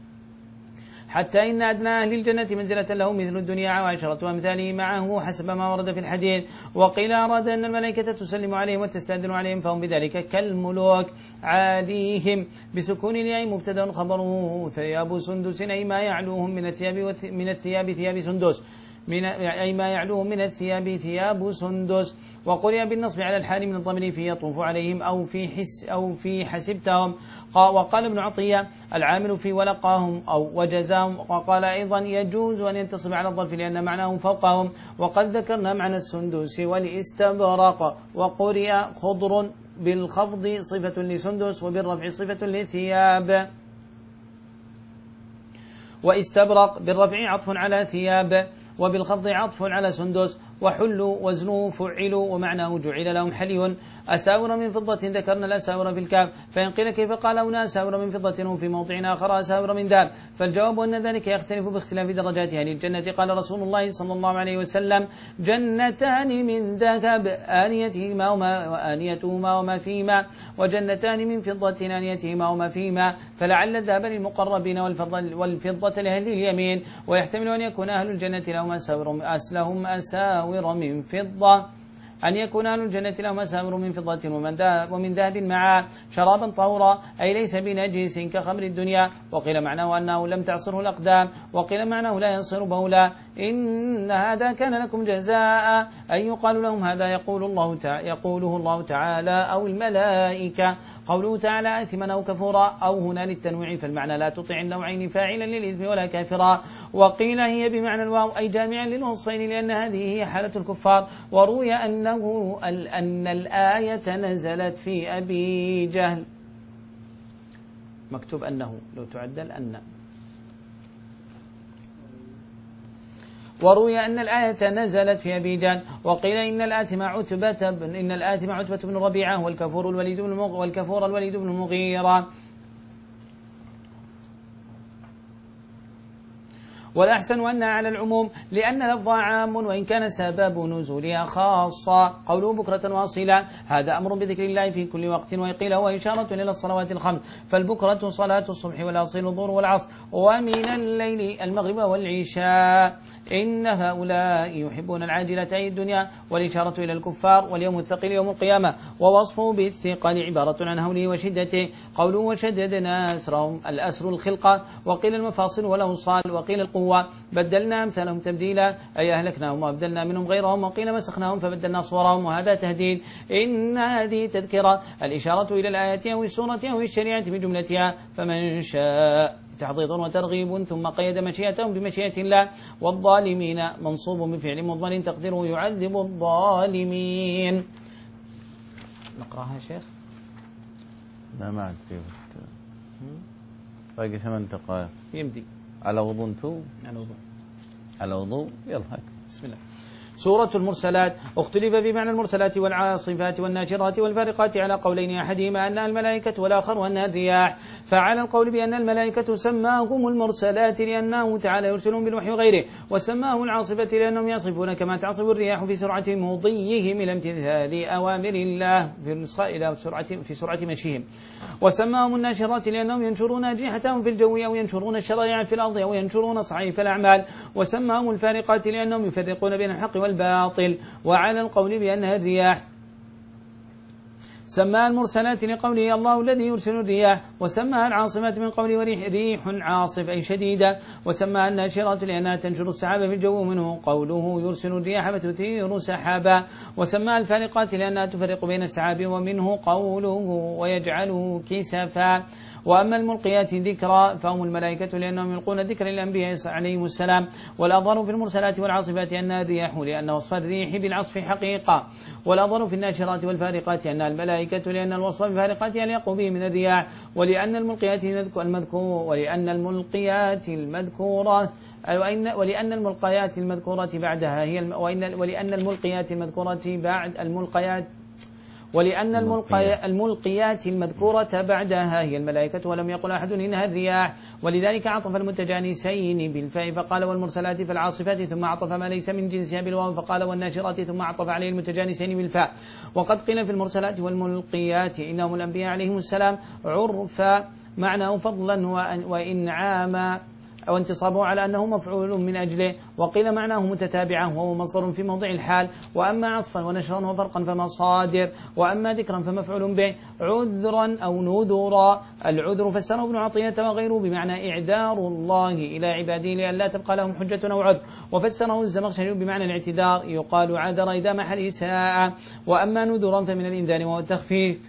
Speaker 1: حتى إن أدنى أهل الجنة منزلة له مثل الدنيا وعشرة أمثاله معه حسب ما ورد في الحديث. وقيل أراد أن الملائكة تسلم عليهم وتستأذن عليهم فهم بذلك كالملوك عليهم بسكون الياء مبتدأ خبره ثياب سندس أي ما يعلوهم من الثياب من الثياب ثياب سندس من أي ما يعلوهم من الثياب ثياب سندس. وقرئ بالنصب على الحال من الضمير في يطوف عليهم أو في حس أو في حسبتهم. وقال ابن عطية العامل في ولقاهم أو وجزاهم. وقال أيضا يجوز أن ينتصب على الظرف لأن معناه فوقهم. وقد ذكرنا معنى السندس والاستبرق. وقرئ خضر بالخفض صفة لسندس وبالرفع صفة لثياب. واستبرق بالرفع عطف على ثياب وبالخفض عطف على سندس. وحلوا وزنوا فعلوا ومعناه جعل لهم حلي. أساور من فضة ذكرنا الأساور في الكاف. فإن قيل كيف قال هنا أساور من فضة وفي موضع آخر أساور من ذهب، فالجواب أن ذلك يختلف باختلاف درجات أهل الجنة. قال رسول الله صلى الله عليه وسلم جنتان من ذهب آنيتهما وما وآنيتهما وما فيهما، وجنتان من فضة آنيتهما وما فيهما. فلعل الذهب للمقربين والفضة, والفضة لأهل اليمين. ويحتمل أن يكون أهل الجنة لهم أساور أسلهم أساور من فضة أن يكون أهل الجنة لهم أساور من فضة ومن ذهب معا شرابا طهورا أي ليس بنجس كخمر الدنيا. وقيل معناه أنه لم تعصره الأقدام. وقيل معناه لا ينصر بولا. إن هذا كان لكم جزاء أي يقال لهم هذا يقول الله تعالى يقوله الله تعالى أو الملائكة. قوله تعالى آثما أو كفورا أو هنا للتنويع، فالمعنى لا تطع النوعين فاعلا للإثم ولا كافرا. وقيل هي بمعنى الواو أي جامعا للوصفين لأن هذه هي حالة الكفار. وروي أن أنه أن الآية نزلت في أبي جهل. مكتوب أنه لو تعدل أن. وروي أن الآية نزلت في أبي جهل. وقيل إن الآثم عتبة بن إن الآثم عتبة بن ربيعة والكفور الوليد بن والكفور الوليد بن المغيرة. والأحسن أنها على العموم لأن لفظها عام وإن كان سبب نزولها خاصة. قوله بكرة واصيلا هذا أمر بذكر الله في كل وقت، وقيل هو إشارة إلى الصلوات الخمس، فالبكرة صلاة الصبح والأصيل الظهر والعصر، ومن الليل المغرب والعشاء. إن هؤلاء يحبون العاجلة أي الدنيا، والإشارة إلى الكفار، واليوم الثقيل يوم القيامة، ووصفه بالثقل عبارة عن هوله وشدته. قوله وشددنا أسرهم الأسر الخلقة، وقيل المفاصل والأوصال، وقيل القوة. بدلنا أمثالهم تبديلا أي أهلكناهم وأبدلنا منهم غيرهم، وقيل مسخناهم فبدلنا صورهم، وهذا تهديد. إن هذه تذكرة الإشارة إلى الآيات أو السورة أو الشريعة بجملتها، فمن شاء تحضيض وترغيب، ثم قيد مشيئتهم بمشيئة الله. والظالمين منصوب بفعل مضمر تقديره يعذب الظالمين. نقراها يا شيخ؟
Speaker 4: لا ما عاد في وقت، باقي ثمان دقائق.
Speaker 1: يمدي.
Speaker 4: على وضوء انتو؟
Speaker 1: على وضوء.
Speaker 4: على وضوء يلا هاك.
Speaker 1: بسم الله. سورة المرسلات. اختلف في معنى المرسلات والعاصفات والناشرات والفارقات على قولين، أحدهما أنها الملائكة والآخر أنها الرياح. فعلى القول بأن الملائكة سماهم المرسلات لأنه تعالى يرسلون بالوحي وغيره، وسماهم العاصفة لأنهم يصفون كما تعصف الرياح في سرعة مضيهم إلى امتثال أوامر الله في النسخة إلى سرعة في سرعة مشيهم. وسماهم الناشرات لأنهم ينشرون أجنحتهم في الجو أو ينشرون الشرائع في الأرض أو ينشرون صحيف الأعمال. وسماهم الفارقات لأنهم يفرقون بين الحق والباطل. وعلى القول بأنها الرياح سماها المرسلات لقوله الله الذي يرسل الرياح، وسماها العاصفات من قوله وريح ريح عاصف أي شديدة. وسماها الناشرات لأنها تنشر السحاب في الجو، منه قوله يرسل الرياح فتثير سحابا. وسماها الفارقات لأنها تفرق بين السحاب، ومنه قوله ويجعله كسفا. وأما الملقيات ذكرا فهم الملائكة لأنهم يلقون ذكر الأنبياء عليهم السلام. والأظهر في المرسلات والعاصفات أنها الرياح لأن وصف الريح بالعصف حقيقة. والأظهر في الناشرات والفارقات أنها الملائكة لأن الوصف بالفارقات يليق به من الرياح. ولأن الملقيات المذكور ولأن الملقيات المذكورة ولأن الملقيات المذكورة بعدها هي الم... ولأن الملقيات المذكورة بعد الملقيات ولأن الملقي... الملقيات المذكورة بعدها هي الملائكة، ولم يقل أحد إنها الرياح. ولذلك عطف المتجانسين بالفاء فقال والمرسلات فالعاصفات، ثم عطف ما ليس من جنسها بالواو فقال والناشرات، ثم عطف عليه المتجانسين بالفاء. وقد قيل في المرسلات والملقيات إنهم الأنبياء عليهم السلام عرفا، معناه فضلا وإنعاما، أو انتصابه على أنه مفعول من أجله. وقيل معناه متتابعة وهو مصدر في موضع الحال. وأما عصفا ونشرا وفرقا فمصادر. وأما ذكرا فمفعول به. عذرا أو نذرا. العذر فسره ابن عطية وغيره بمعنى إعذار الله إلى عباده لئلا تبقى لهم حجة أو عذر. وفسره الزمخشري بمعنى الاعتذار، يقال عذر إذا محل إساءة. وأما نذرا فمن الإنذار وهو التخفيف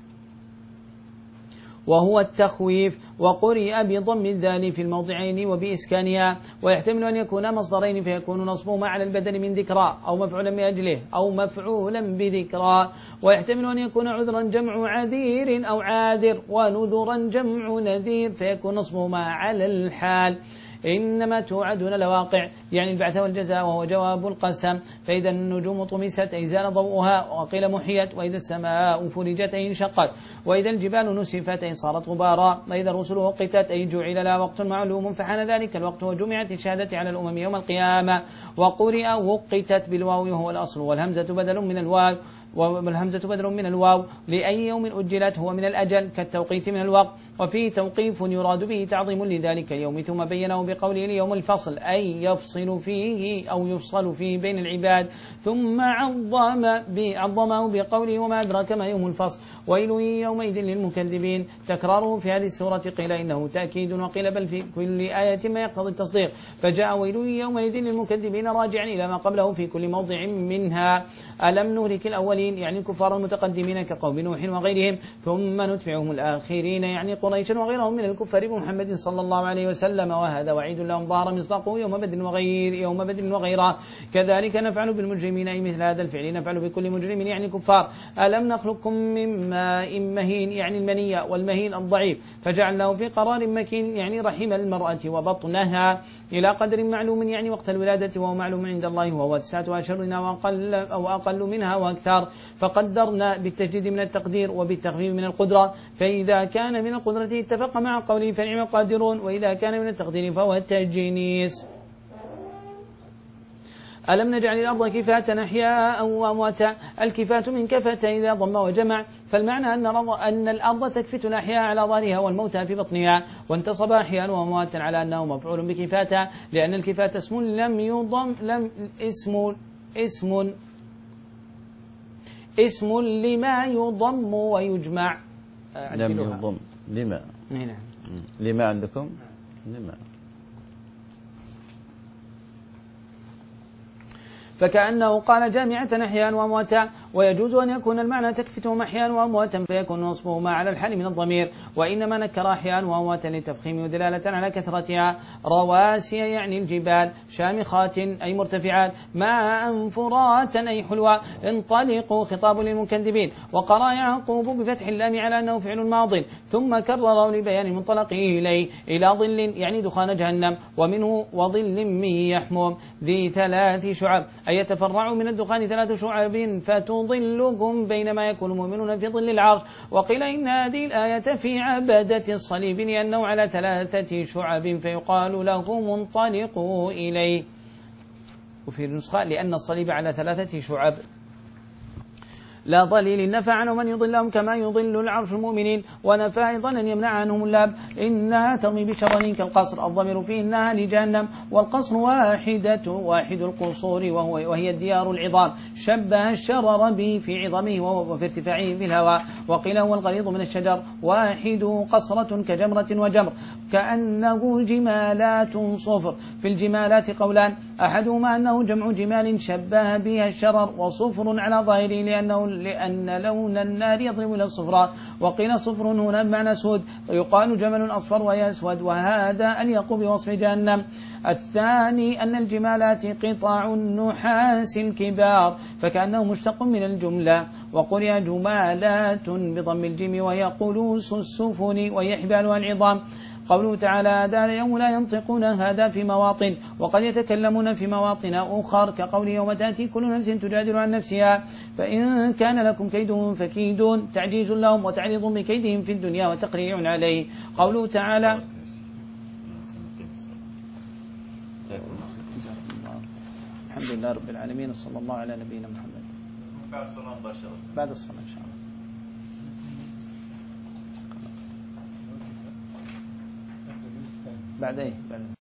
Speaker 1: وهو التخويف. وقرئ بضم الذال في الموضعين وبإسكانها. ويحتمل أن يكون مصدرين فيكون نصبهما على البدل من ذكرى أو مفعولا بأجله أو مفعولا بذكرى. ويحتمل أن يكون عذرا جمع عذير أو عاذر، ونذرا جمع نذير فيكون نصبهما على الحال. إنما توعدون لواقع يعني البعث والجزاء، وهو جواب القسم. فإذا النجوم طمست أي زال ضوءها، وقيل محيت. وإذا السماء فرجت أي انشقت. وإذا الجبال نسفت أي صارت غبارا. وإذا الرسل وقتت أي جعل لها وقت معلوم فحان ذلك الوقت وجمعت الشهادة على الأمم يوم القيامة. وقرئ وقتت بالواو وهو الأصل، والهمزة بدل من الواو والهمزة بدل من الواو. لأي يوم أجلت هو من الأجل كالتوقيت من الوقت. وفيه توقيف يراد به تعظيم لذلك اليوم، ثم بينه بقوله ليوم الفصل أي يفصل فيه أو يفصل فيه بين العباد. ثم عظم عظمه بقوله وما أدراك ما يوم الفصل. ويل يومئذ للمكذبين. تكراره في هذه السورة قيل إنه تأكيد، وقيل بل في كل آية ما يقتضي التصديق، فجاء ويل يومئذ للمكذبين راجعا إلى ما قبله في كل موضع منها. ألم نهلك الأولين يعني الكفار المتقدمين كقوم نوح وغيرهم، ثم نتبعهم الآخرين يعني قريشا وغيرهم من الكفار بمحمد صلى الله عليه وسلم، وهذا وعيد لهم ظهر مصداقه يوم بدر وغير يوم بدر وغيره. كذلك نفعل بالمجرمين أي مثل هذا الفعل نفعل بكل مجرم يعني كفار. ألم نخلقكم من ماء مهين يعني المنية، والمهين الضعيف، فجعلناه في قرار مكين يعني رحم المرأة وبطنها إلى قدر معلوم يعني وقت الولادة، وهو معلوم عند الله وهو تسعة أشهرنا وأقل أو أقل منها وأكثر. فقدرنا بالتجديد من التقدير وبالتخفيف من القدرة. فإذا كان من القدرة اتفق مع قوله فنعم القادرون، وإذا كان من التقدير فهو التجنيس. ألم نجعل الأرض كفاة أحياء وأمواتا. الكفاة من كفة إذا ضم وجمع، فالمعنى أن أن الأرض تكفت الأحياء على ظهرها والموتى في بطنها، وانتصب أحياء وأمواتا على أنه مفعول بكفاة، لأن الكفاة اسم لم يضم لم اسم اسم اسم لما يضم ويجمع.
Speaker 4: لم يضم لما
Speaker 1: نعم
Speaker 4: لما عندكم لما.
Speaker 1: فكأنه قال جامعة أحياء وأمواتا. ويجوز أن يكون المعنى تكفتهم أحياء وأمواتا فيكون نصبهما على الحال من الضمير، وإنما نكر أحياء وأمواتا لتفخيم ودلالة على كثرتها. رواسي يعني الجبال، شامخات أي مرتفعات، ماء فراتا أي حلوى. انطلقوا خطاب للمكذبين. وقرأ يعقوب بفتح اللام على أنه فعل ماض، ثم كرره لبيان منطلقه إليه إلى ظل يعني دخان جهنم، ومنه وظل من يحموم ذي ثلاث شعب، أي يتفرع من الدخان ثلاث شعب فتظلكم بينما يكون المؤمنون في ظل العرش. وقيل إن هذه الآية في عبدة الصليب لأنه على ثلاثة شعب فيقال له منطلقوا إليه. وفي النسخة لأن الصليب على ثلاثة شعب. لا ضليل نفى عنه من يضلهم كما يضل العرش المؤمنين. ونفى أيضا أن يمنع عنهم اللاب إنها ترمي بشرر كالقصر. الضمير فيه إنها لجهنم، والقصر واحدة واحد القصور وهو وهي الديار العظام، شبه الشرر به في عظمه وفي ارتفاعه في الهواء. وقيل هو الغليظ من الشجر، واحد قصرة كجمرة وجمر كأنه جمالات صفر. في الجمالات قولان، أحدهما أنه جمع جمال شبه بها الشرر، وصفر على ظاهره لأنه لأن لون النار يضرب إلى الصفراء. وقيل صفر هنا بمعنى سود، ويقال جمل أصفر وهي أسود، وهذا أليق بوصف جهنم. الثاني أن الجمالات قطع النحاس الكبار، فكأنه مشتق من الجملة. وقرئ جمالات بضم الجيم وهي قلوس السفن وهي حبالها العظام. قوله تعالى هذا يوم لا ينطقون، هذا في مواطن، وقد يتكلمون في مواطن أخر كقوله يوم تأتي كل نفس تجادل عن نفسها. فإن كان لكم كيد فكيدون، تعجيز لهم وتعريض بكيدهم في الدنيا وتقريع عليه. قوله تعالى الحمد لله رب العالمين، صلى الله على نبينا محمد.
Speaker 4: بعد الصلاة مباشرة
Speaker 1: بعد الصلاة إن شاء الله. بعد ايه بعد